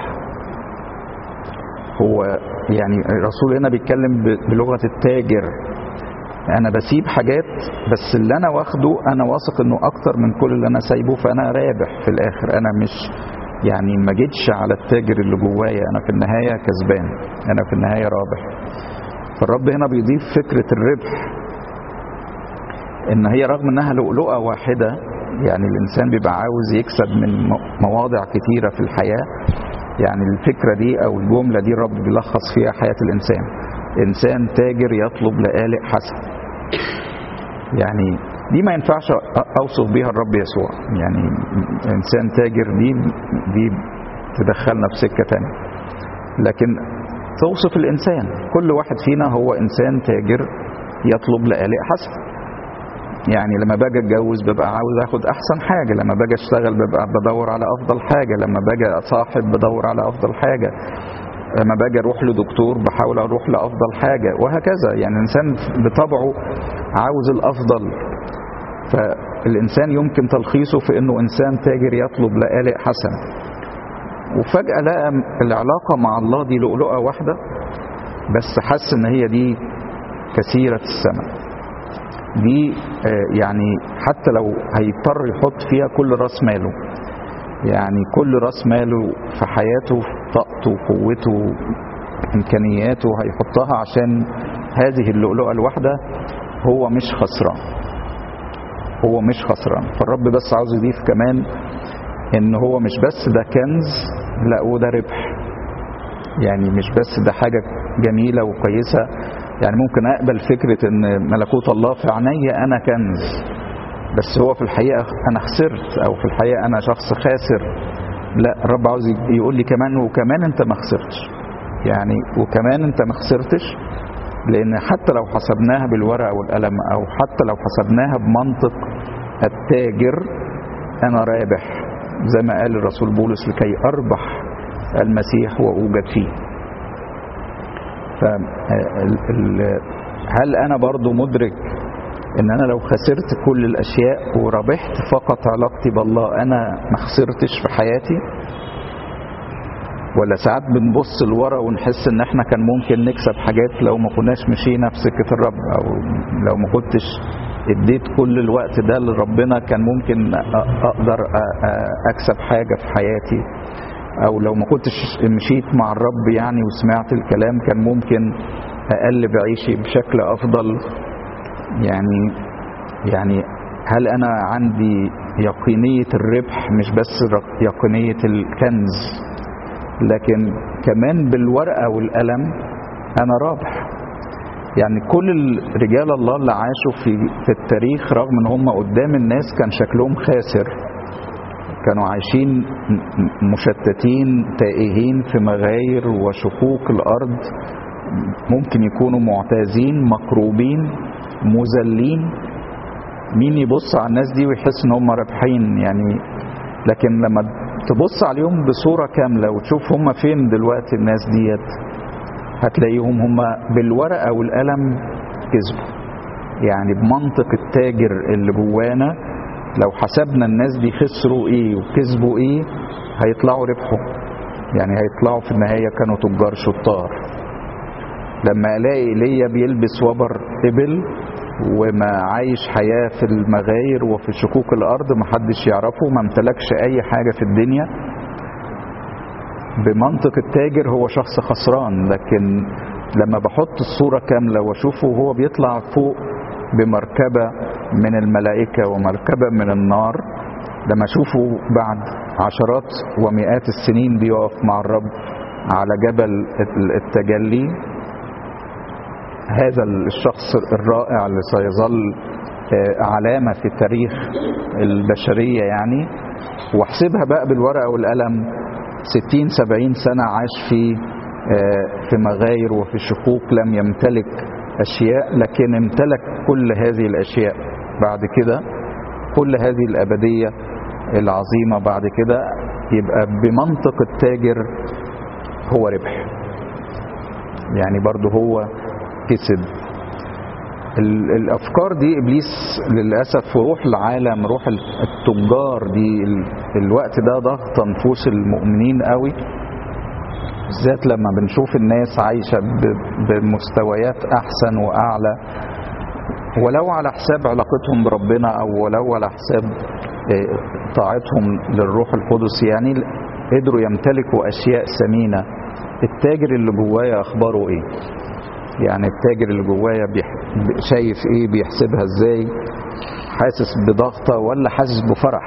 هو يعني الرسول هنا بيتكلم بلغة التاجر، أنا بسيب حاجات بس اللي أنا واخده أنا واثق إنه أكتر من كل اللي أنا سايبه، فأنا رابح في الآخر. أنا مش يعني ما جيتش على التاجر اللي جوايا، أنا في النهاية كسبان، أنا في النهاية رابح. فالرب هنا بيضيف فكرة الربح، إن هي رغم إنها لؤلؤة واحدة، يعني الإنسان بيبقى عاوز يكسب من مواضع كتيرة في الحياة. يعني الفكرة دي أو الجملة دي الرب بيلخص فيها حياة الإنسان. إنسان تاجر يطلب لآلئ حسن. يعني دي ما ينفعش أوصف بيها الرب يسوع. يعني إنسان تاجر دي دي تدخلنا في سكة تانية، لكن توصف الإنسان. كل واحد فينا هو إنسان تاجر يطلب لآلئ حسن. يعني لما باجي اتجوز ببقى عاوز اخد احسن حاجه، لما باجي اشتغل ببقى بدور على افضل حاجه، لما باجي اصاحب بدور على افضل حاجه، لما باجي اروح لدكتور بحاول اروح لافضل حاجه، وهكذا. يعني الانسان بطبعه عاوز الافضل. فالانسان يمكن تلخيصه في انه انسان تاجر يطلب لآلئ حسن. وفجاه لقى العلاقه مع الله دي لؤلؤه واحده بس حس ان هي دي كثيره الثمن. دي يعني حتى لو هيضطر يحط فيها كل راس ماله، يعني كل راس ماله في حياته، طاقته وقوته امكانياته هيحطها عشان هذه اللؤلؤه الواحده، هو مش خسران، هو مش خسران. فالرب بس عاوز يضيف كمان ان هو مش بس ده كنز، لا وده ربح. يعني مش بس ده حاجه جميله وكويسه، يعني ممكن اقبل فكرة ان ملكوت الله في عينيا انا كنز، بس هو في الحقيقة انا خسرت، او في الحقيقة انا شخص خاسر. لا، الرب عاوز يقول لي كمان وكمان انت ما خسرتش. يعني وكمان انت ما خسرتش، لان حتى لو حسبناها بالورقة والقلم، او حتى لو حسبناها بمنطق التاجر، انا رابح زي ما قال الرسول بولس لكي اربح المسيح واوجد فيه. هل أنا برضو مدرك إن أنا لو خسرت كل الأشياء وربحت فقط علاقتي بالله أنا ما خسرتش في حياتي؟ ولا ساعات بنبص لورا ونحس إن إحنا كان ممكن نكسب حاجات لو ما كناش مشينا في سكة الرب، أو لو ما كنتش اديت كل الوقت ده لربنا كان ممكن أقدر أكسب حاجة في حياتي، او لو ما كنتش مشيت مع الرب يعني وسمعت الكلام كان ممكن اقلب عيشي بشكل افضل. يعني يعني هل انا عندي يقينية الربح، مش بس يقينية الكنز، لكن كمان بالورقة والقلم انا رابح؟ يعني كل رجال الله اللي عاشوا في في التاريخ رغم ان هم قدام الناس كان شكلهم خاسر، كانوا عايشين مشتتين تائهين في مغاير وشقوق الأرض، ممكن يكونوا معتازين مكروبين مذلين. مين يبص على الناس دي ويحس ان هم رابحين؟ يعني لكن لما تبص عليهم بصورة كاملة وتشوف هم فين دلوقتي الناس ديت، هتلاقيهم هم بالورقة والقلم كسبوا. يعني بمنطق التاجر اللي جوانا لو حسبنا الناس دي خسروا ايه وكسبوا ايه هيطلعوا ربحوا، يعني هيطلعوا في النهاية كانوا تجار شطار. لما الاقي ايليا بيلبس وبر ابل وما عايش حياة في المغاير وفي شكوك الارض محدش يعرفه، ما امتلكش اي حاجة في الدنيا، بمنطق التاجر هو شخص خسران. لكن لما بحط الصورة كاملة واشوفه وهو بيطلع فوق بمركبة من الملائكة ومركبة من النار، لما اشوفه بعد عشرات ومئات السنين بيقف مع الرب على جبل التجلي، هذا الشخص الرائع اللي سيظل علامة في تاريخ البشرية يعني، واحسبها بقى بالورقة والقلم، ستين سبعين سنة عاش في في مغاير وفي شقوق، لم يمتلك أشياء لكن امتلك كل هذه الأشياء بعد كده، كل هذه الأبدية العظيمة بعد كده، يبقى بمنطق التاجر هو ربح، يعني برضه هو كسب. الأفكار دي إبليس للأسف وروح العالم، روح التجار دي الوقت ده ضغط نفوس المؤمنين قوي، بالذات لما بنشوف الناس عايشة بمستويات أحسن وأعلى، ولو على حساب علاقتهم بربنا أو ولو على حساب طاعتهم للروح القدس، يعني قدروا يمتلكوا أشياء ثمينة. التاجر اللي جوايا أخباره إيه؟ يعني التاجر اللي جوايا شايف إيه؟ بيحسبها إزاي؟ حاسس بضغطة ولا حاسس بفرح؟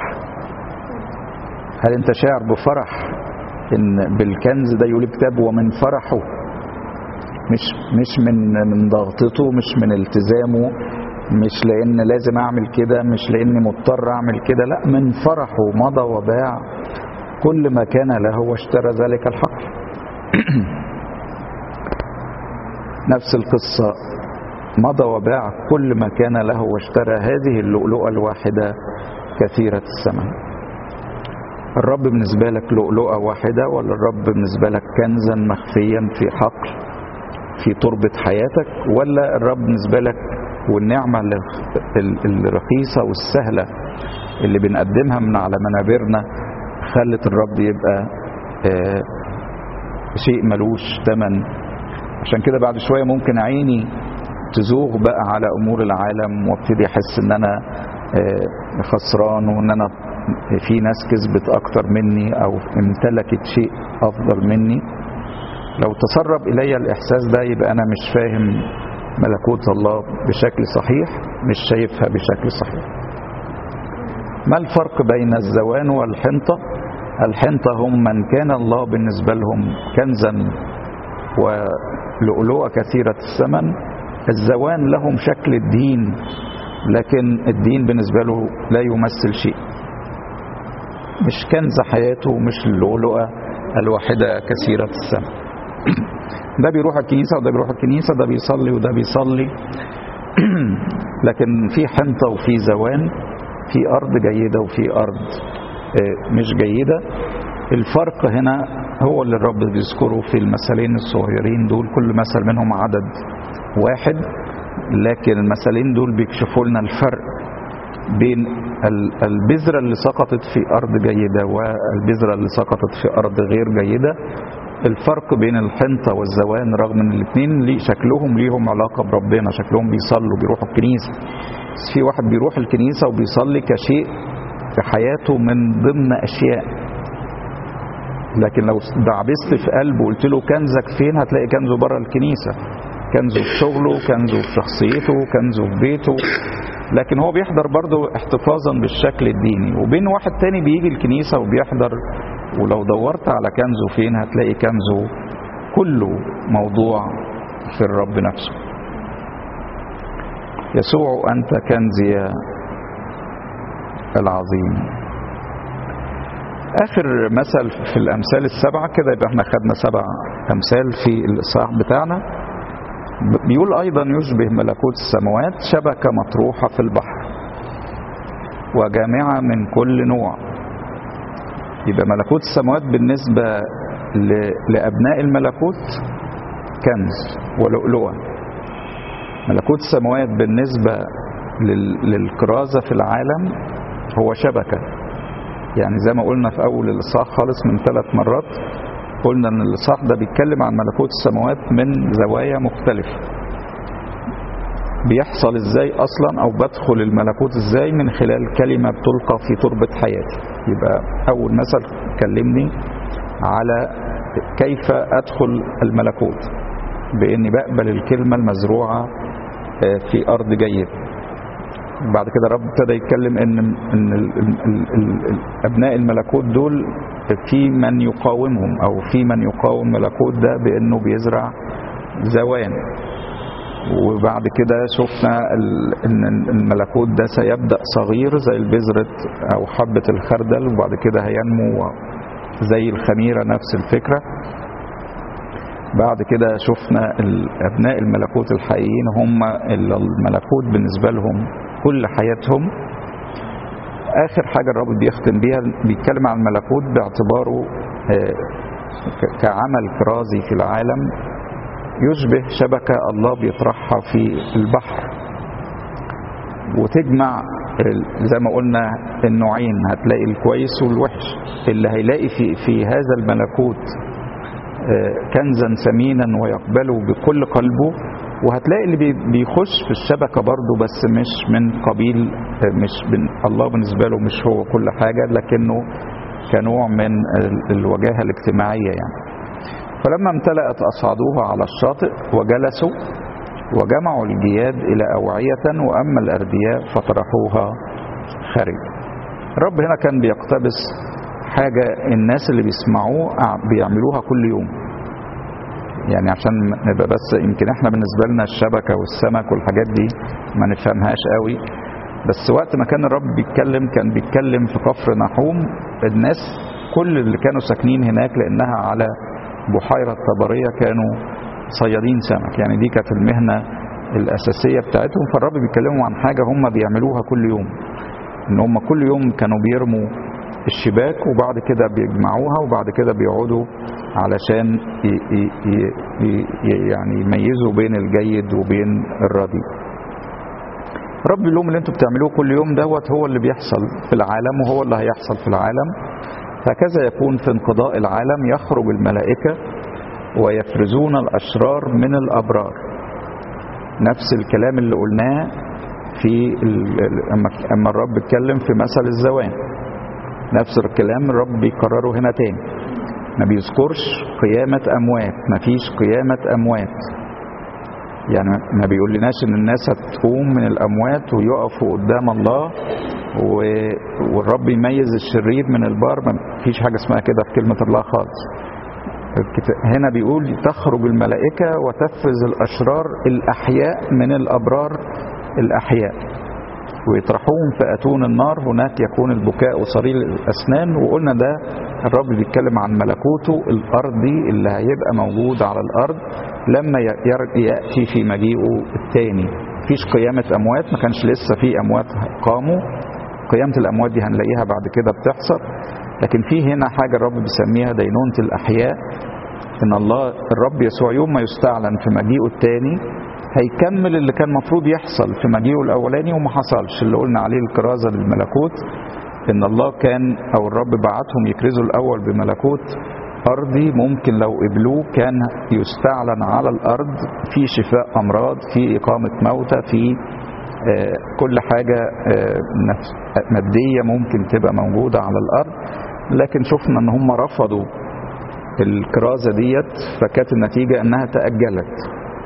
هل أنت شاعر بفرح إن بالكنز ده؟ يقول الكتاب ومن فرحه، مش مش من من ضغطته، مش من التزامه، مش لأن لازم أعمل كده، مش لأني مضطر أعمل كده، لا، من فرحه مضى وباع كل ما كان له واشترى ذلك الحقل. نفس القصة، مضى وباع كل ما كان له واشترى هذه اللؤلؤة الواحدة كثيرة الثمن. الرب بالنسبة لك لؤلؤة واحدة، ولا الرب بالنسبة لك كنزا مخفيا في حقل في تربة حياتك، ولا الرب بالنسبة لك والنعمة الرخيصة والسهلة اللي بنقدمها من على منابرنا خلت الرب يبقى آه شيء ملوش ثمن. عشان كده بعد شوية ممكن عيني تزوغ بقى على أمور العالم وابتدي أحس إن أنا آه خسران، وإن أنا في ناس كسبت أكتر مني أو امتلكت شيء أفضل مني. لو تسرب إلي الإحساس ده يبقى أنا مش فاهم ملكوت الله بشكل صحيح، مش شايفها بشكل صحيح. ما الفرق بين الزوان والحنطة؟ الحنطة هم من كان الله بالنسبة لهم كنزا ولؤلؤة كثيرة الثمن. الزوان لهم شكل الدين، لكن الدين بالنسبة له لا يمثل شيء، مش كنز حياته، مش اللؤلؤة الواحدة كثيرة الثمن. ده بيروح الكنيسة وده بيروح الكنيسة، ده بيصلي وده بيصلي، لكن في حنطة وفي زوان، في أرض جيدة وفي أرض مش جيدة. الفرق هنا هو اللي الرب بيذكره في المثلين الصغيرين دول، كل مثل منهم عدد واحد، لكن المثلين دول بيكشفوا لنا الفرق بين البذرة اللي سقطت في أرض جيدة والبذرة اللي سقطت في أرض غير جيدة. الفرق بين الحنطة والزوان رغم ان الاثنين ليه شكلهم ليهم علاقة بربنا، شكلهم بيصلوا بيروحوا الكنيسة، بس في واحد بيروح الكنيسة وبيصلي كشيء في حياته من ضمن أشياء، لكن لو دعبست في قلبه وقلت له كنزك فين هتلاقي كنزه بره الكنيسة، كنزه في شغله، كنزه في شخصيته، كنزه في بيته، لكن هو بيحضر برضه احتفاظا بالشكل الديني. وبين واحد تاني بيجي الكنيسة وبيحضر، ولو دورت على كنزه فين هتلاقي كنزه كله موضوع في الرب نفسه. يسوع أنت كنزي العظيم. آخر مثل في الأمثال السبعة كده، يبقى احنا خدنا سبع أمثال في الإصحاح بتاعنا. بيقول أيضا يشبه ملكوت السماوات شبكة مطروحة في البحر وجامعة من كل نوع. يبقى ملكوت السماوات بالنسبة لأبناء الملكوت كنز ولؤلؤة. ملكوت السماوات بالنسبة للكرازة في العالم هو شبكة. يعني زي ما قلنا في أول الإصحاح خالص من ثلاث مرات، قلنا أن الإصحاح ده بيتكلم عن ملكوت السماوات من زوايا مختلفة. بيحصل إزاي أصلا، أو بدخل الملكوت إزاي؟ من خلال كلمة بتلقى في تربة حياتي. يبقى أول مثل كلمني على كيف أدخل الملكوت، بإني بقبل الكلمة المزروعة في أرض جيد. بعد كده رب ابتدى يتكلم ان ان ال ال ال ال ابناء الملكوت دول في من يقاومهم، او في من يقاوم الملكوت ده بانه بيزرع زوان. وبعد كده شفنا ان الملكوت ده سيبدأ صغير زي البذرة او حبة الخردل، وبعد كده هينمو زي الخميرة، نفس الفكرة. بعد كده شفنا ابناء الملكوت الحقيقيين هم الملكوت بالنسبة لهم كل حياتهم. آخر حاجة الرب بيختم بيها بيتكلم عن الملكوت باعتباره كعمل كرازي في العالم، يشبه شبكة الله بيطرحها في البحر وتجمع زي ما قلنا النوعين، هتلاقي الكويس والوحش. اللي هيلاقي في, في هذا الملكوت كنزا ثمينا ويقبله بكل قلبه، وهتلاقي اللي بيخش في الشبكة برضه بس مش من قبيل، مش من الله بالنسبة له مش هو كل حاجة، لكنه كنوع من الوجاهة الاجتماعية يعني. فلما امتلأت أصعدوها على الشاطئ وجلسوا وجمعوا الجياد إلى أوعية، وأما الأردياء فطرحوها خارج. الرب هنا كان بيقتبس حاجة الناس اللي بيسمعوه بيعملوها كل يوم. يعني عشان نبقى بس، يمكن احنا بالنسبة لنا الشبكة والسمك والحاجات دي ما نفهمهاش قوي، بس وقت ما كان الرب بيتكلم كان بيتكلم في كفر نحوم. الناس كل اللي كانوا ساكنين هناك لأنها على بحيرة طبرية كانوا صيادين سمك، يعني دي كانت المهنة الأساسية بتاعتهم. فالرب بيتكلموا عن حاجة هم بيعملوها كل يوم، ان هم كل يوم كانوا بيرموا الشباك وبعد كده بيجمعوها وبعد كده بيقعدوا علشان ي ي ي يعني يميزوا بين الجيد وبين الرديء. رب بيقول لهم اللي انتوا بتعملوه كل يوم دوت هو اللي بيحصل في العالم، وهو اللي هيحصل في العالم. هكذا يكون في انقضاء العالم، يخرج الملائكة ويفرزون الأشرار من الأبرار. نفس الكلام اللي قلناه في اما الرب اتكلم في مثل الزوان، نفس الكلام الرب بيكرره هنا تاني. ما بيذكرش قيامة أموات، ما فيش قيامة أموات. يعني ما بيقول لناش ان الناس هتقوم من الأموات ويقفوا قدام الله والرب يميز الشرير من البار. ما فيش حاجة اسمها كده في كلمة الله خالص. هنا بيقول تخرج الملائكة وتفرز الأشرار الأحياء من الأبرار الأحياء ويطرحوهم في أتون النار، هناك يكون البكاء وصرير الأسنان. وقلنا ده الرب بيتكلم عن ملكوته الأرضي اللي هيبقى موجود على الأرض لما يأتي في مجيئه الثاني. مفيش قيامة أموات، ما كانش لسه في أموات قاموا. قيامة الأموات دي هنلاقيها بعد كده بتحصل، لكن في هنا حاجة الرب بيسميها دينونة الأحياء. إن الله الرب يسوع يوم ما يستعلن في مجيئه الثاني هيكمل اللي كان مفروض يحصل في مجيئه الأولاني وما حصلش، اللي قلنا عليه الكرازة للملكوت. إن الله كان أو الرب بعتهم يكرزوا الأول بملكوت أرضي، ممكن لو قبلوه كان يستعلن على الأرض في شفاء أمراض، في إقامة موتى، في آه كل حاجة آه مادية ممكن تبقى موجودة على الأرض. لكن شفنا أن هم رفضوا الكرازة ديت، فكانت النتيجة أنها تأجلت.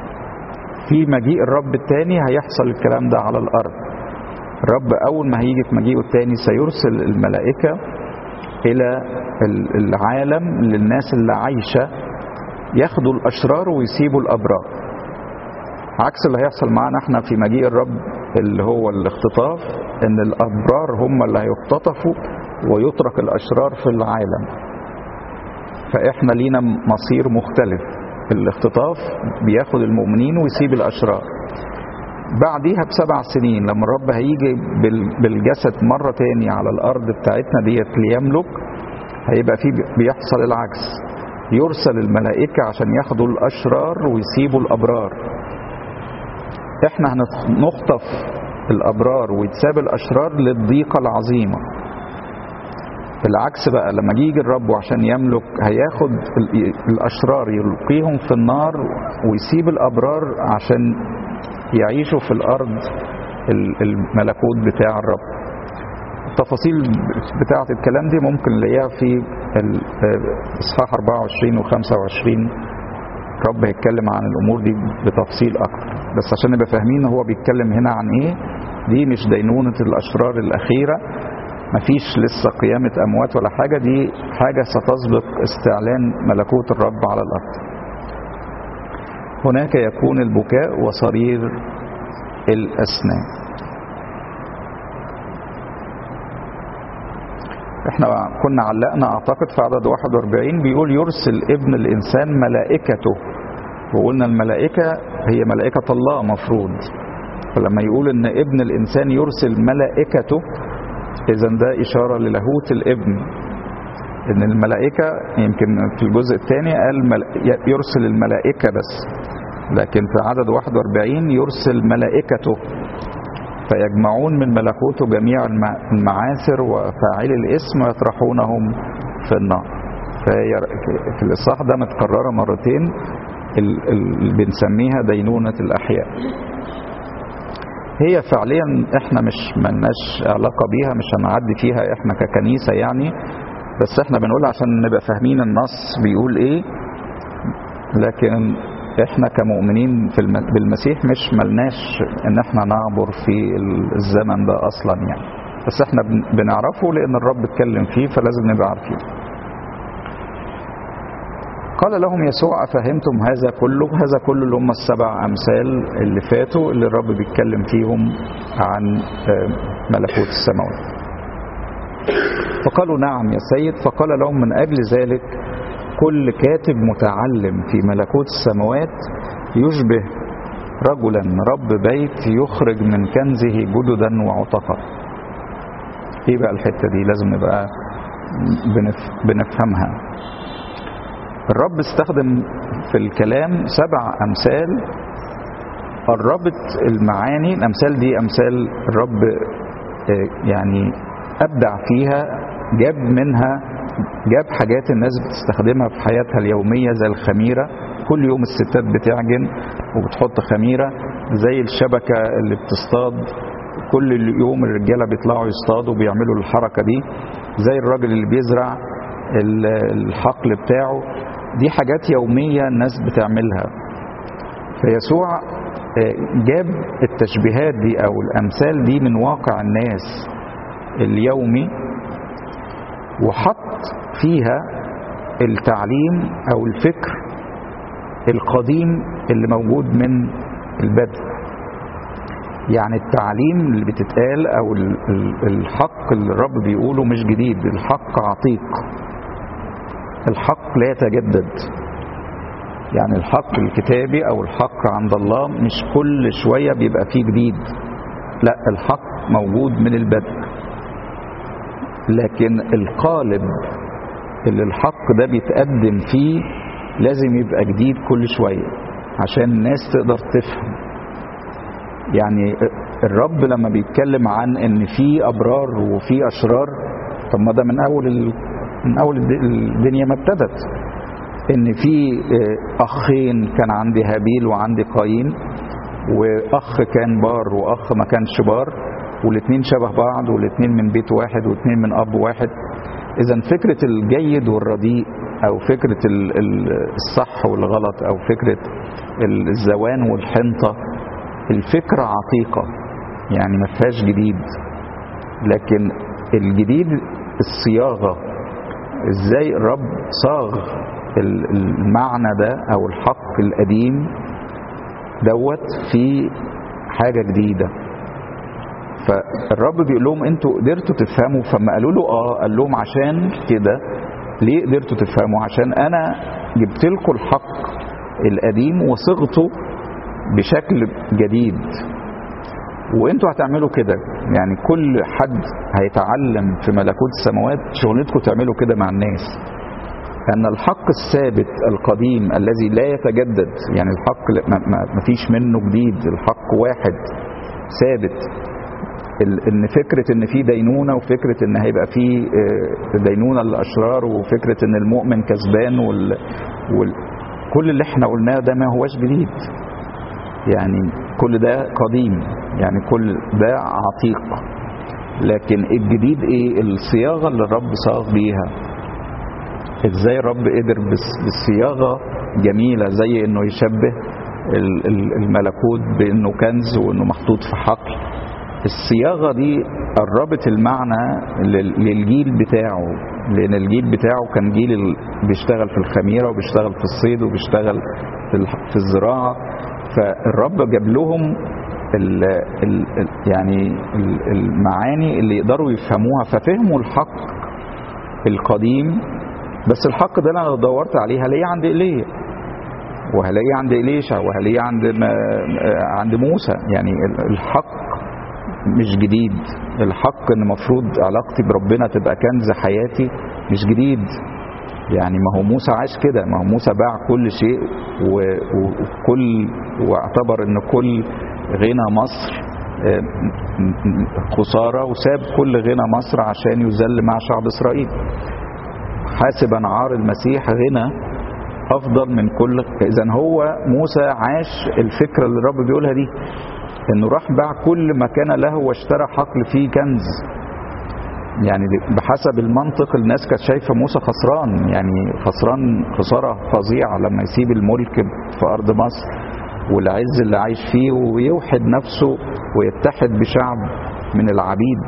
في مجيء الرب الثاني هيحصل الكلام ده على الأرض. الرب أول ما هيجي في مجيئه الثاني سيرسل الملائكة إلى العالم للناس اللي عايشة، ياخدوا الأشرار ويسيبوا الأبرار، عكس اللي هيحصل معانا احنا في مجيء الرب اللي هو الاختطاف. ان الأبرار هم اللي هيختطفوا ويترك الأشرار في العالم. فإحنا لينا مصير مختلف. الاختطاف بياخد المؤمنين ويسيب الأشرار. بعديها بسبع سنين لما الرب هيجي بالجسد مرة تاني على الأرض بتاعتنا ديت ليملك، هيبقى فيه بيحصل العكس. يرسل الملائكة عشان ياخدوا الأشرار ويسيبوا الأبرار. احنا هنخطف الأبرار ويتساب الأشرار للضيقة العظيمة. بالعكس بقى لما يجي الرب عشان يملك هياخد الأشرار يلقيهم في النار ويسيب الأبرار عشان يعيشوا في الأرض الملكوت بتاع الرب. التفاصيل بتاعة الكلام دي ممكن نلاقيها في إصحاح أربعة وعشرين وخمسة وعشرين. رب هيتكلم عن الأمور دي بتفصيل أكتر، بس عشان نبقى فاهمين هو بيتكلم هنا عن إيه. دي مش دينونة الأشرار الأخيرة، مفيش لسه قيامة أموات ولا حاجة، دي حاجة ستسبق استعلان ملكوت الرب على الأرض. هناك يكون البكاء وصرير الأسنان. احنا كنا علقنا اعتقد في عدد واحد وأربعين بيقول يرسل ابن الانسان ملائكته، وقلنا الملائكة هي ملائكة الله مفروض، فلما يقول ان ابن الانسان يرسل ملائكته اذا ده اشارة للاهوت الابن، ان الملائكة يمكن في الجزء الثاني قال يرسل الملائكة بس، لكن في عدد واحد وأربعين يرسل ملائكته فيجمعون من ملكوته جميع المعاثر وفاعلي الاسم ويطرحونهم في النار. في الإصحاح ده متكررة مرتين اللي بنسميها دينونة الأحياء. هي فعليا احنا مش ملناش علاقة بيها، مش هنعدي فيها احنا ككنيسة يعني، بس احنا بنقول عشان نبقى فاهمين النص بيقول ايه، لكن احنا كمؤمنين في بالمسيح مش ملناش ان احنا نعبر في الزمن ده اصلا يعني، بس احنا بنعرفه لان الرب اتكلم فيه فلازم نبقى عارفين. قال لهم يسوع أفهمتم هذا كله؟ هذا كله اللي هم السبع أمثال اللي فاتوا اللي الرب بيتكلم فيهم عن ملكوت السماوات. فقالوا نعم يا سيد. فقال لهم من أجل ذلك كل كاتب متعلم في ملكوت السماوات يشبه رجلا رب بيت يخرج من كنزه جددا وعتقا. ايه بقى الحتة دي لازم نبقى بنفهمها. الرب استخدم في الكلام سبع أمثال قربت المعاني. الأمثال دي أمثال الرب يعني أبدع فيها، جاب منها جاب حاجات الناس بتستخدمها في حياتها اليومية زي الخميرة. كل يوم الستات بتعجن وبتحط خميرة، زي الشبكة اللي بتصطاد كل يوم الرجالة بيطلعوا يصطادوا وبيعملوا الحركة دي، زي الراجل اللي بيزرع الحقل بتاعه. دي حاجات يومية الناس بتعملها. فيسوع جاب التشبيهات دي أو الأمثال دي من واقع الناس اليومي وحط فيها التعليم أو الفكر القديم اللي موجود من البدء. يعني التعليم اللي بتتقال أو الحق اللي الرب بيقوله مش جديد، الحق عتيق، الحق لا يتجدد. يعني الحق الكتابي أو الحق عند الله مش كل شوية بيبقى فيه جديد، لا الحق موجود من البدء، لكن القالب اللي الحق ده بيتقدم فيه لازم يبقى جديد كل شوية عشان الناس تقدر تفهم. يعني الرب لما بيتكلم عن ان في ابرار وفي اشرار، طب ما ده من اول ال... من اول الدنيا ما ابتدت، ان في اخين كان عندي هابيل وعندي قايين، واخ كان بار واخ ما كانش بار، والاثنين شبه بعض والاثنين من بيت واحد والاثنين من اب واحد. اذا فكرة الجيد والرديء او فكرة الصح والغلط او فكرة الزوان والحنطة، الفكرة عتيقة يعني ما فيهاش جديد، لكن الجديد الصياغة، ازاي الرب صاغ المعنى ده او الحق القديم دوت في حاجة جديدة. فالرب بيقول لهم انتوا قدرتوا تفهموا، فما قالوا له اه قال لهم عشان كده. ليه قدرتوا تفهموا؟ عشان انا جبت لكم الحق القديم وصيغته بشكل جديد، وانتوا هتعملوا كده. يعني كل حد هيتعلم في ملكوت السماوات شغلتكم تعملوا كده مع الناس، ان الحق الثابت القديم الذي لا يتجدد، يعني الحق ما فيش منه جديد، الحق واحد ثابت ان فكرة ان في دينونة، وفكرة ان هيبقى في دينونة للاشرار، وفكرة ان المؤمن كسبان، وال... وال... كل اللي احنا قلناه ده ما هوش جديد، يعني كل ده قديم، يعني كل ده عتيق. لكن الجديد ايه؟ الصياغة اللي الرب صاغ بيها. ازاي الرب قدر بالصياغة جميلة زي انه يشبه الملكوت بانه كنز وانه محطوط في حقل. الصياغة دي قربت المعنى للجيل بتاعه، لان الجيل بتاعه كان جيل بيشتغل في الخميرة وبيشتغل في الصيد وبيشتغل في الزراعة. فالرب جاب لهم ال ال يعني المعاني اللي يقدروا يفهموها، ففهموا الحق القديم. بس الحق ده انا دورت عليه هلاقيه عند ايليا، وهلاقيه عند إليشع، وهلاقيه عند عند موسى. يعني الحق مش جديد. الحق ان المفروض علاقتي بربنا تبقى كنز حياتي مش جديد. يعني ما هو موسى عاش كده، ما هو موسى باع كل شيء وكل واعتبر ان كل غنى مصر خسارة، وساب كل غنى مصر عشان يذل مع شعب إسرائيل. حاسبا عار المسيح غنى أفضل من كل. إذن هو موسى عاش الفكرة اللي الرب بيقولها دي، إنه راح باع كل ما كان له واشترى حقل فيه كنز. يعني بحسب المنطق الناس كانت شايفة موسى خسران، يعني خسران خسارة فظيعة لما يسيب الملك في أرض مصر والعز اللي عايش فيه ويوحد نفسه ويتحد بشعب من العبيد.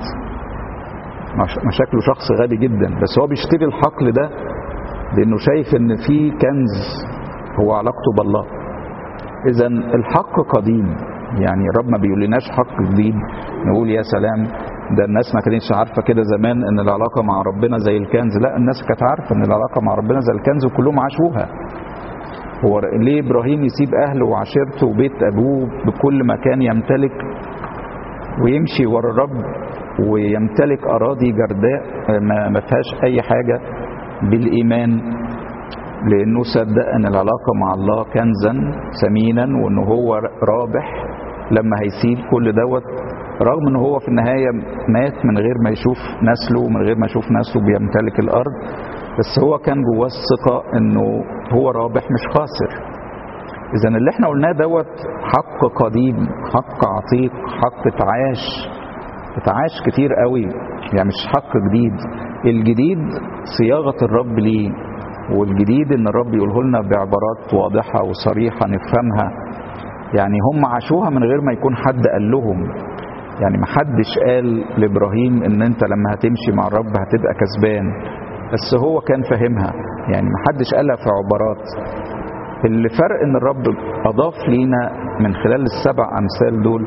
مشاكله شخص غبي جدا، بس هو بيشتري الحقل ده لأنه شايف إن في كنز هو علاقته بالله. إذا الحق قديم، يعني الرب ما بيقولناش حق جديد نقول يا سلام ده الناس ما كانتش عارفة كده زمان ان العلاقة مع ربنا زي الكنز. لا، الناس كانت عارفة ان العلاقة مع ربنا زي الكنز وكلهم عاشوها. هو ليه ابراهيم يسيب اهله وعشيرته وبيت ابوه بكل مكان يمتلك ويمشي ورا الرب ويمتلك اراضي جرداء ما فيهاش اي حاجة بالايمان؟ لانه صدق ان العلاقة مع الله كنزا ثمينا، وانه هو رابح لما هيسيب كل دوت، رغم ان هو في النهاية مات من غير ما يشوف نسله ومن غير ما يشوف نسله بيمتلك الارض. بس هو كان جواه الثقة انه هو رابح مش خاسر. اذا اللي احنا قلناه دوت حق قديم، حق عتيق، حق اتعاش اتعاش كتير قوي، يعني مش حق جديد. الجديد صياغة الرب ليه، والجديد ان الرب يقوله لنا بعبارات واضحة وصريحة نفهمها. يعني هم عاشوها من غير ما يكون حد قال لهم. يعني ما حدش قال لابراهيم ان انت لما هتمشي مع الرب هتبقى كسبان، بس هو كان فاهمها. يعني ما حدش قالها في عبارات. اللي فرق ان الرب اضاف لينا من خلال السبع امثال دول،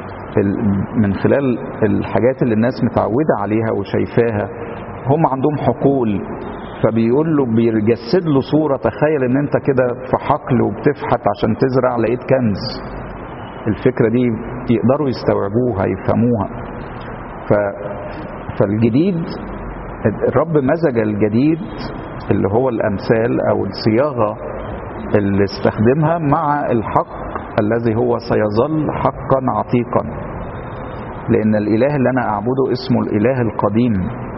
من خلال الحاجات اللي الناس متعودة عليها وشايفاها. هم عندهم حقول، فبيقول له بيجسد له صورة. تخيل ان انت كده في حقل وبتفحت عشان تزرع، لقيت كنز. الفكرة دي يقدروا يستوعبوها يفهموها. ف... فالجديد الرب مزج الجديد اللي هو الأمثال أو الصياغة اللي استخدمها مع الحق الذي هو سيظل حقا عتيقا. لأن الإله اللي أنا أعبده اسمه الإله القديم.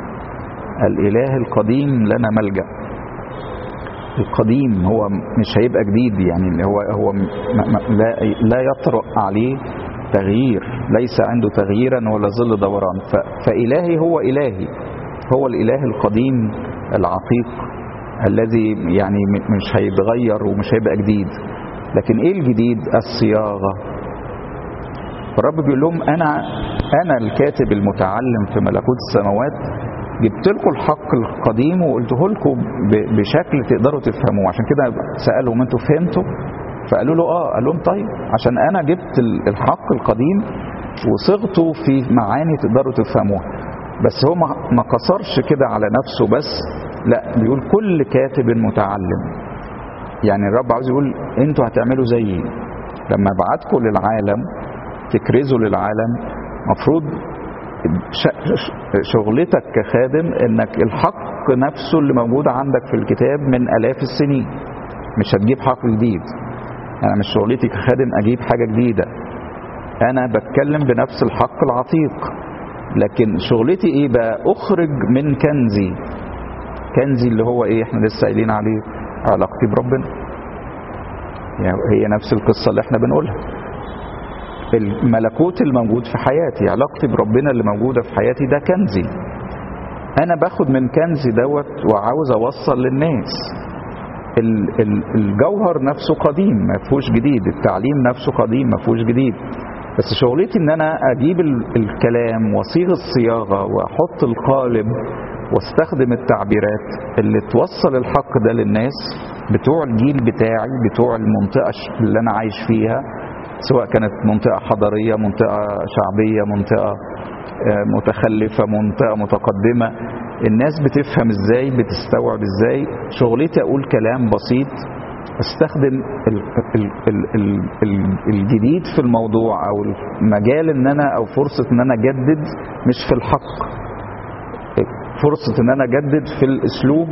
الإله القديم لنا ملجأ. القديم هو مش هيبقى جديد، يعني هو هو لا لا يطرأ عليه تغيير، ليس عنده تغييرا ولا ظل دوران. فإلهي هو إلهي، هو الإله القديم العتيق الذي يعني مش هيتغير ومش هيبقى جديد. لكن ايه الجديد؟ الصياغة. فالرب بيقول لهم انا انا الكاتب المتعلم في ملكوت السماوات، جبت لكم الحق القديم وقلته لكم بشكل تقدروا تفهموه. عشان كده سألهم انتوا فهمتوا؟ فقالوا له اه. قال لهم طيب عشان انا جبت الحق القديم وصيغته في معاني تقدروا تفهموها. بس هو ما قصرش كده على نفسه بس، لا، بيقول كل كاتب متعلم. يعني الرب عاوز يقول انتوا هتعملوا زيي لما ابعتكم للعالم تكرزوا للعالم. مفروض شغلتك كخادم انك الحق نفسه اللي موجود عندك في الكتاب من الاف السنين، مش هتجيب حق جديد. انا مش شغلتي كخادم اجيب حاجة جديدة، انا بتكلم بنفس الحق العتيق لكن شغلتي ايه بقى؟ اخرج من كنزي. كنزي اللي هو ايه؟ احنا لسه قايلين عليه، علاقتي بربنا. يعني هي نفس القصة اللي احنا بنقولها، الملكوت الموجود في حياتي، علاقتي بربنا اللي موجودة في حياتي، ده كنزي. انا باخد من كنزي دوت وعاوز اوصل للناس. الجوهر نفسه قديم ما فيهوش جديد، التعليم نفسه قديم ما فيهوش جديد، بس شغلتي ان انا اجيب الكلام واصيغ الصياغة واحط القالب واستخدم التعبيرات اللي توصل الحق ده للناس بتوع الجيل بتاعي، بتوع المنطقة اللي انا عايش فيها، سواء كانت منطقة حضارية، منطقة شعبية، منطقة متخلفة، منطقة متقدمة. الناس بتفهم ازاي، بتستوعب ازاي. شغلتي اقول كلام بسيط، استخدم ال ال ال ال ال الجديد في الموضوع او المجال ان انا او فرصة ان انا اجدد، مش في الحق، فرصة ان انا اجدد في الاسلوب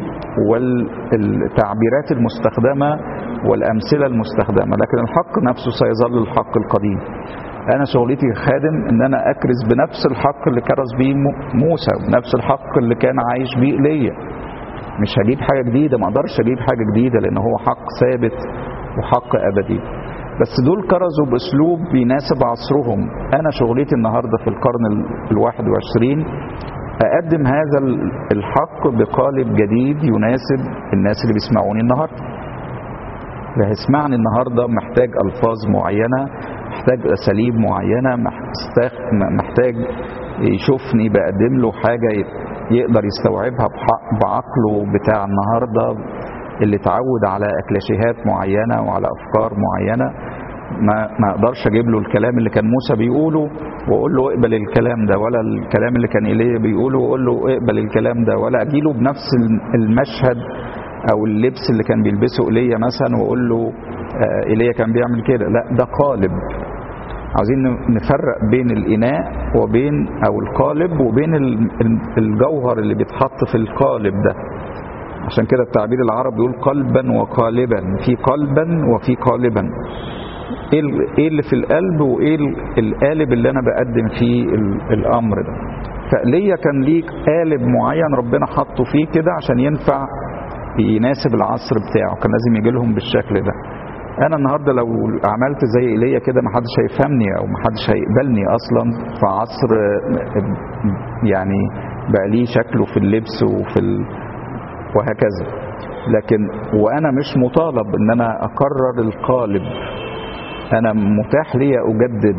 والتعبيرات المستخدمة والامثلة المستخدمة، لكن الحق نفسه سيظل الحق القديم. انا شغلتي خادم ان انا اكرز بنفس الحق اللي كرز بيه موسى، بنفس الحق اللي كان عايش بيه ايليا. مش هجيب حاجة جديدة، ما اقدرش اجيب حاجة جديدة لان هو حق ثابت وحق ابدي، بس دول كرزوا باسلوب بيناسب عصرهم. انا شغلتي النهاردة في القرن الواحد وعشرين اقدم هذا الحق بقالب جديد يناسب الناس اللي بيسمعوني النهاردة. اللي هيسمعني النهاردة محتاج الفاظ معينة، محتاج اساليب معينة، محتاج يشوفني بقدم له حاجة يقدر يستوعبها بعقله بتاع النهاردة اللي اتعود على اكلاشيهات معينة وعلى افكار معينة. ما ما اقدرش اجيب له الكلام اللي كان موسى بيقوله واقول له اقبل الكلام ده، ولا الكلام اللي كان ايليا بيقوله واقول له اقبل الكلام ده، ولا اجيله بنفس المشهد او اللبس اللي كان بيلبسه ايليا مثلا واقول له ايليا كان بيعمل كده. لا، ده قالب. عاوزين نفرق بين الاناء وبين او القالب وبين الجوهر اللي بيتحط في القالب ده. عشان كده التعبير العربي بيقول قلبا وقالبا، في قلبا وفي قالبا. ايه اللي في القلب وايه القالب اللي انا بقدم فيه الامر ده. فايليا كان ليه قالب معين ربنا حطه فيه كده عشان ينفع يناسب العصر بتاعه، كان لازم يجي لهم بالشكل ده. انا النهارده لو عملت زي ايليا كده محدش هيفهمني او محدش هيقبلني اصلا في عصر يعني بقى ليه شكله في اللبس وفي ال... وهكذا. لكن وانا مش مطالب ان انا اكرر القالب، انا متاح لي اجدد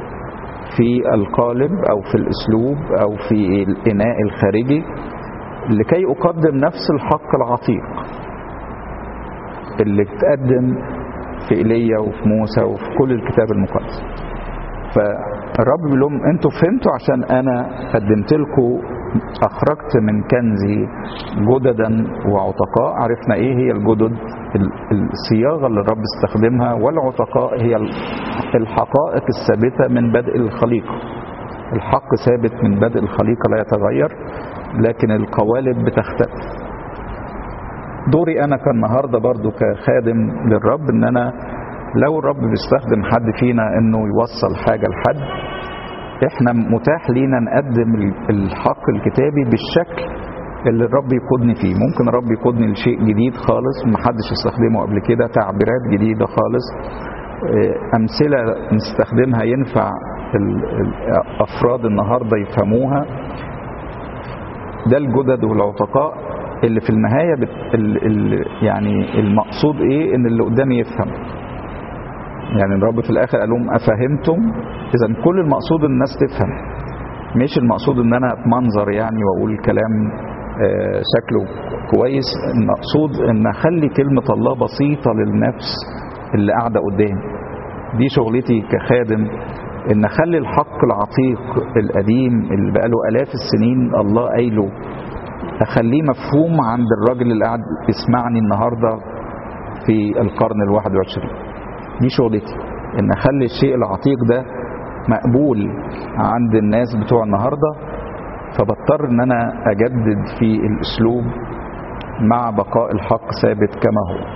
في القالب او في الاسلوب او في الاناء الخارجي لكي اقدم نفس الحق العتيق اللي اتقدم في ايليا وفي موسى وفي كل الكتاب المقدس. فالرب بيقول لهم انتوا فهمتوا عشان انا قدمت لكم، اخرجت من كنزي جددا وعتقاء. عرفنا ايه هي الجدد، الصياغه اللي الرب استخدمها، والعتقاء هي الحقائق الثابته من بدء الخليقه. الحق ثابت من بدء الخليقه لا يتغير، لكن القوالب بتختلف. دوري انا كالنهارده برضو كخادم للرب ان انا لو الرب بيستخدم حد فينا انه يوصل حاجه لحد، احنا متاح لينا نقدم الحق الكتابي بالشكل اللي الرب يقودني فيه. ممكن الرب يقودني لشيء جديد خالص محدش استخدمه قبل كده، تعبيرات جديده خالص، امثله نستخدمها ينفع الافراد النهارده يفهموها. ده الجدد والعتقاء اللي في النهايه بت... ال... ال... يعني المقصود ايه؟ ان اللي قدامي يفهم. يعني الرب في الاخر قال لهم افهمتم؟ اذا كل المقصود الناس تفهم، مش المقصود ان انا اتمنظر يعني واقول كلام آه شكله كويس. المقصود ان اخلي كلمه الله بسيطه للنفس اللي قاعده قدامي. دي شغلتي كخادم، ان اخلي الحق العتيق القديم اللي بقاله الاف السنين الله قايله اخليه مفهوم عند الراجل اللي قاعد يسمعني النهارده في القرن الواحد وعشرين. دي شغلتي، ان اخلي الشيء العتيق ده مقبول عند الناس بتوع النهارده. فبضطر ان انا اجدد في الاسلوب مع بقاء الحق ثابت كما هو.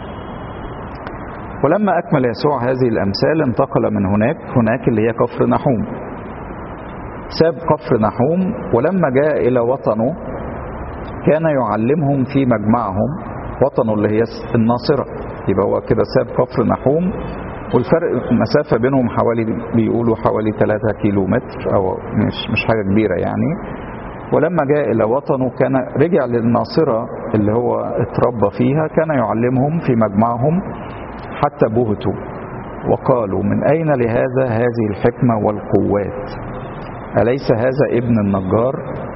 ولما اكمل يسوع هذه الامثال انتقل من هناك هناك اللي هي كفر نحوم. ساب كفر نحوم، ولما جاء إلى وطنه كان يعلمهم في مجمعهم. وطنه اللي هي الناصرة، يبقى هو كده ساب كفر نحوم، والفرق مسافة بينهم حوالي بيقولوا حوالي ثلاثة كيلو متر أو مش مش حاجة كبيرة يعني. ولما جاء إلى وطنه كان رجع للناصرة اللي هو اتربى فيها، كان يعلمهم في مجمعهم حتى بهتوا وقالوا من أين لهذا هذه الحكمة والقوات؟ أليس هذا ابن النجار؟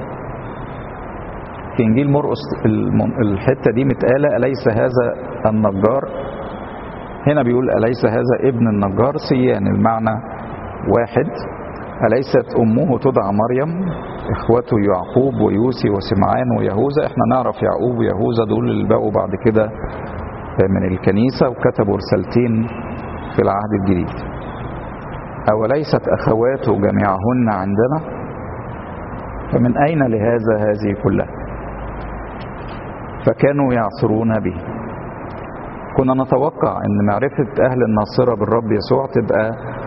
في إنجيل مرقس الحتة دي متقالة أليس هذا النجار، هنا بيقول أليس هذا ابن النجار، سيان المعنى واحد. أليست أمه تدعى مريم، إخوته يعقوب ويوسي وسمعان ويهوذا. احنا نعرف يعقوب ويهوذا دول اللي بقوا بعد كده من الكنيسة وكتبوا رسالتين في العهد الجديد. أوليست أخواته جميعهن عندنا؟ فمن أين لهذا هذه كلها؟ فكانوا يعثرون به. كنا نتوقع أن معرفة أهل الناصرة بالرب يسوع تبقى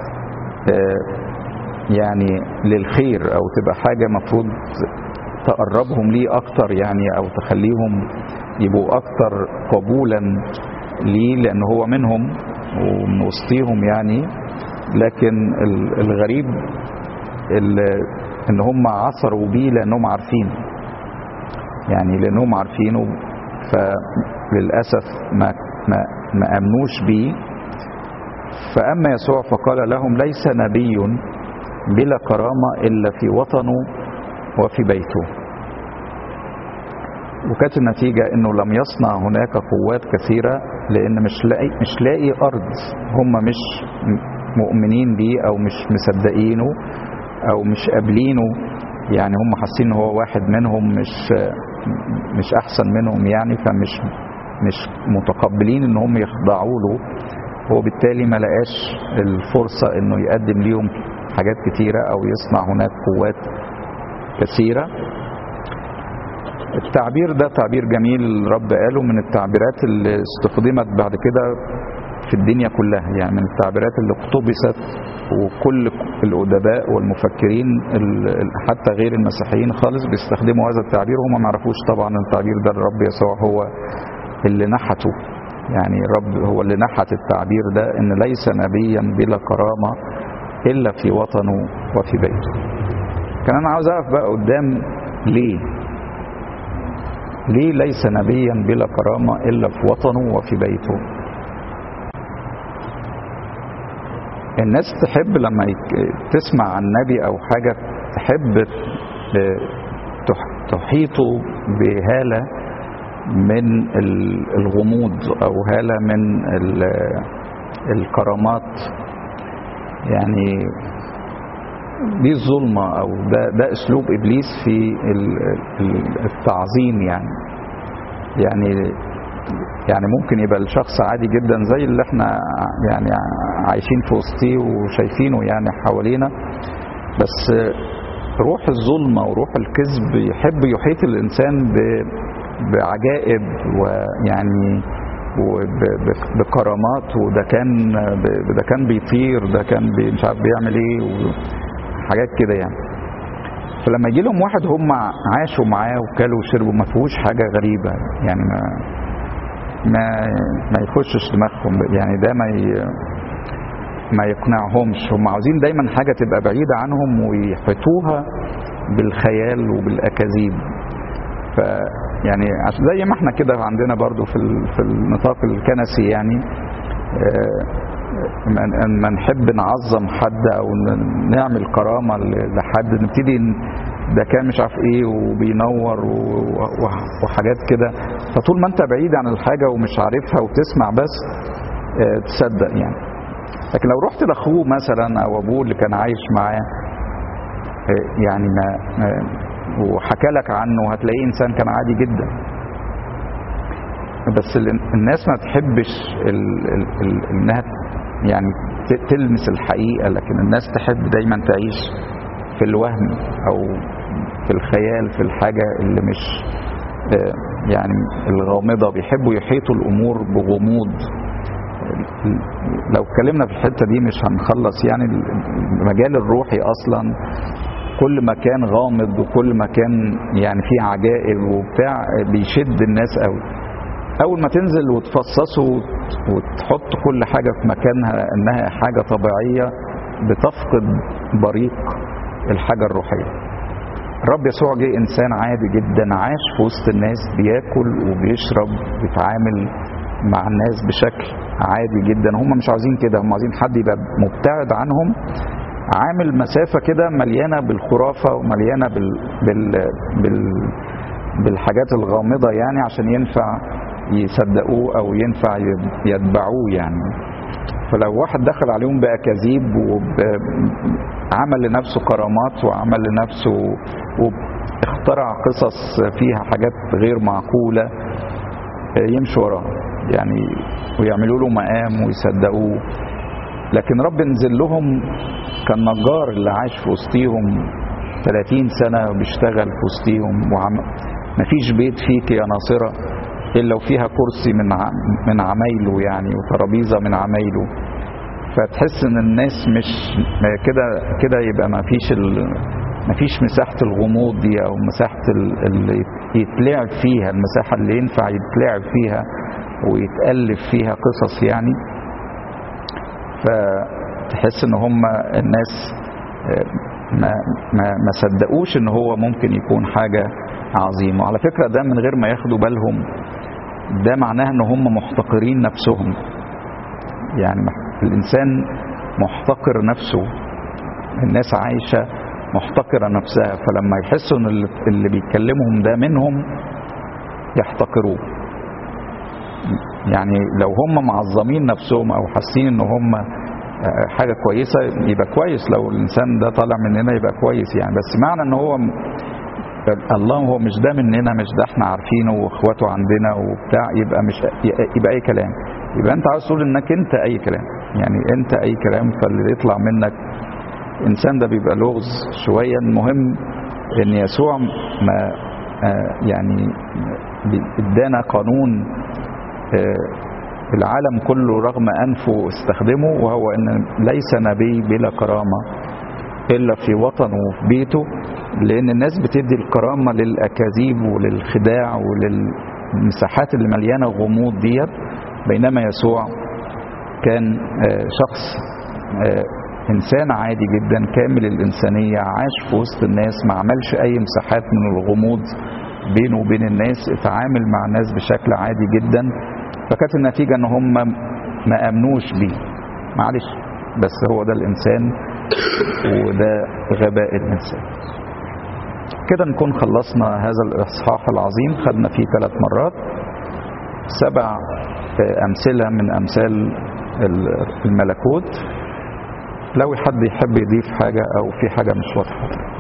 يعني للخير، أو تبقى حاجة مفروض تقربهم ليه أكتر يعني، أو تخليهم يبقوا أكتر قبولا ليه لأن هو منهم ومن وسطيهم يعني. لكن الغريب ان هم عثروا بيه لانهم عارفين يعني لانهم عارفينه، فللاسف ما ما ما امنوش بيه. فاما يسوع فقال لهم ليس نبي بلا كرامه الا في وطنه وفي بيته. وكانت النتيجه انه لم يصنع هناك قوات كثيره، لان مش لاقي مش لاقي ارض، هم مش مؤمنين بيه او مش مصدقينه او مش قابلينه يعني. هم حاسين ان هو واحد منهم، مش مش احسن منهم يعني، فمش مش متقبلين ان هم يخضعوا له. هو بالتالي ما لقاش الفرصه انه يقدم ليهم حاجات كتيره او يصنع هناك قوات كثيره. التعبير ده تعبير جميل الرب قاله، من التعبيرات اللي استخدمت بعد كده في الدنيا كلها يعني، من التعبيرات اللي اقتبست، وكل الأدباء والمفكرين حتى غير المسيحيين خالص بيستخدموا هذا التعبير، وهم ما يعرفوش طبعا التعبير ده الرب يسوع هو اللي نحته يعني. الرب هو اللي نحت التعبير ده، ان ليس نبيا بلا كرامة الا في وطنه وفي بيته. كان انا عاوز اقف بقى قدام ليه ليه ليس نبيا بلا كرامة الا في وطنه وفي بيته. الناس تحب لما تسمع عن نبي او حاجة تحب تحيطه بهالة من الغموض او هالة من الكرامات يعني. دي الظلمة او ده, ده اسلوب ابليس في التعظيم يعني. يعني يعني ممكن يبقى الشخص عادي جدا زي اللي احنا يعني عايشين في وسطيه وشايفينه يعني حوالينا، بس روح الظلمة وروح الكذب يحب يحيط الانسان بعجائب ويعني بكرامات، وده كان ده كان بيطير، ده كان مش عارف بيعمل ايه وحاجات كده يعني. فلما يجي لهم واحد هم عاشوا معاه وكلوا وشربوا ما فيهوش حاجة غريبة يعني، ما ما ما يخشش دماغهم يعني، ده ما ي... ما يقنعهمش. هم عاوزين دايما حاجة تبقى بعيدة عنهم ويحيطوها بالخيال وبالأكاذيب. ف يعني زي ما احنا كده عندنا برضو في في النطاق الكنسي يعني، ما نحب نعظم حد او نعمل كرامة لحد، نبتدي ده كان مش عارف ايه وبينور وحاجات كده. فطول ما انت بعيد عن الحاجة ومش عارفها وتسمع بس تصدق يعني. لكن لو رحت لاخوه مثلا او ابوه اللي كان عايش معاه يعني ما وحكى لك عنه، هتلاقيه انسان كان عادي جدا. بس الناس ما تحبش ال ال ال انها يعني تلمس الحقيقة، لكن الناس تحب دايما تعيش في الوهم او في الخيال، في الحاجة اللي مش يعني الغامضة. بيحبوا يحيطوا الامور بغموض. لو اتكلمنا في الحتة دي مش هنخلص يعني. المجال الروحي اصلا كل ما كان غامض وكل ما كان يعني فيه عجائب وبتاع بيشد الناس قوي. اول ما تنزل وتفصصه وتحط كل حاجة في مكانها انها حاجة طبيعية بتفقد بريق الحاجة الروحية. الرب يسوع جه انسان عادي جدا، عاش في وسط الناس، بياكل وبيشرب، بيتعامل مع الناس بشكل عادي جدا. هم مش عاوزين كده، هم عاوزين حد يبقى مبتعد عنهم، عامل مسافة كده مليانة بالخرافة ومليانة بال... بال... بال... بالحاجات الغامضة يعني عشان ينفع يصدقوه او ينفع يتبعوه يعني. فلو واحد دخل عليهم بأكاذيب وعمل لنفسه كرامات وعمل لنفسه واخترع قصص فيها حاجات غير معقولة يمشوا وراه يعني ويعملوا له مقام ويصدقوه. لكن رب نزل لهم كان نجار اللي عاش في وسطيهم ثلاثين سنة وبيشتغل في وسطيهم، ومفيش بيت فيك يا ناصرة إلا وفيها كرسي من من عمايله يعني وترابيزة من عمايله. فتحس ان الناس مش كده كده، يبقى ما فيش ما فيش مساحة الغموض دي او مساحة اللي يتلعب فيها، المساحة اللي ينفع يتلعب فيها ويتألف فيها قصص يعني. فتحس ان هم الناس ما ما ما صدقوش ان هو ممكن يكون حاجة عظيمة. على فكرة ده من غير ما ياخدوا بالهم، ده معناه ان هم محتقرين نفسهم. يعني الانسان محتقر نفسه، الناس عايشة محتقرة نفسها، فلما يحسوا ان اللي بيتكلمهم ده منهم يحتقروه. يعني لو هم معظمين نفسهم او حاسين ان هم حاجة كويسة يبقى كويس، لو الانسان ده طالع مننا يبقى كويس يعني. بس معنى ان هو الله هو مش ده مننا، مش ده احنا عارفينه واخواته عندنا وبتاع، يبقى مش يبقى اي كلام. يبقى انت عاوز تقول انك انت اي كلام، يعني انت اي كلام، فاللي يطلع منك انسان ده بيبقى لغز شوية. المهم ان يسوع ما يعني ادانا قانون العالم كله رغم انفه استخدمه، وهو ان ليس نبي بلا كرامة الا في وطنه وفي بيته، لان الناس بتدي الكرامة للاكاذيب وللخداع وللمساحات اللي مليانة غموض ديت. بينما يسوع كان شخص انسان عادي جدا كامل الانسانية، عاش في وسط الناس، ما عملش اي مساحات من الغموض بينه وبين الناس، اتعامل مع الناس بشكل عادي جدا. فكانت النتيجة ان هم ما امنوش بيه. معلش، بس هو ده الانسان وده غباء الانسان. كده نكون خلصنا هذا الاصحاح العظيم، خدنا فيه ثلاث مرات سبع امثلة من امثال الملكوت. لو حد يحب يضيف حاجة او في حاجة مش واضحة.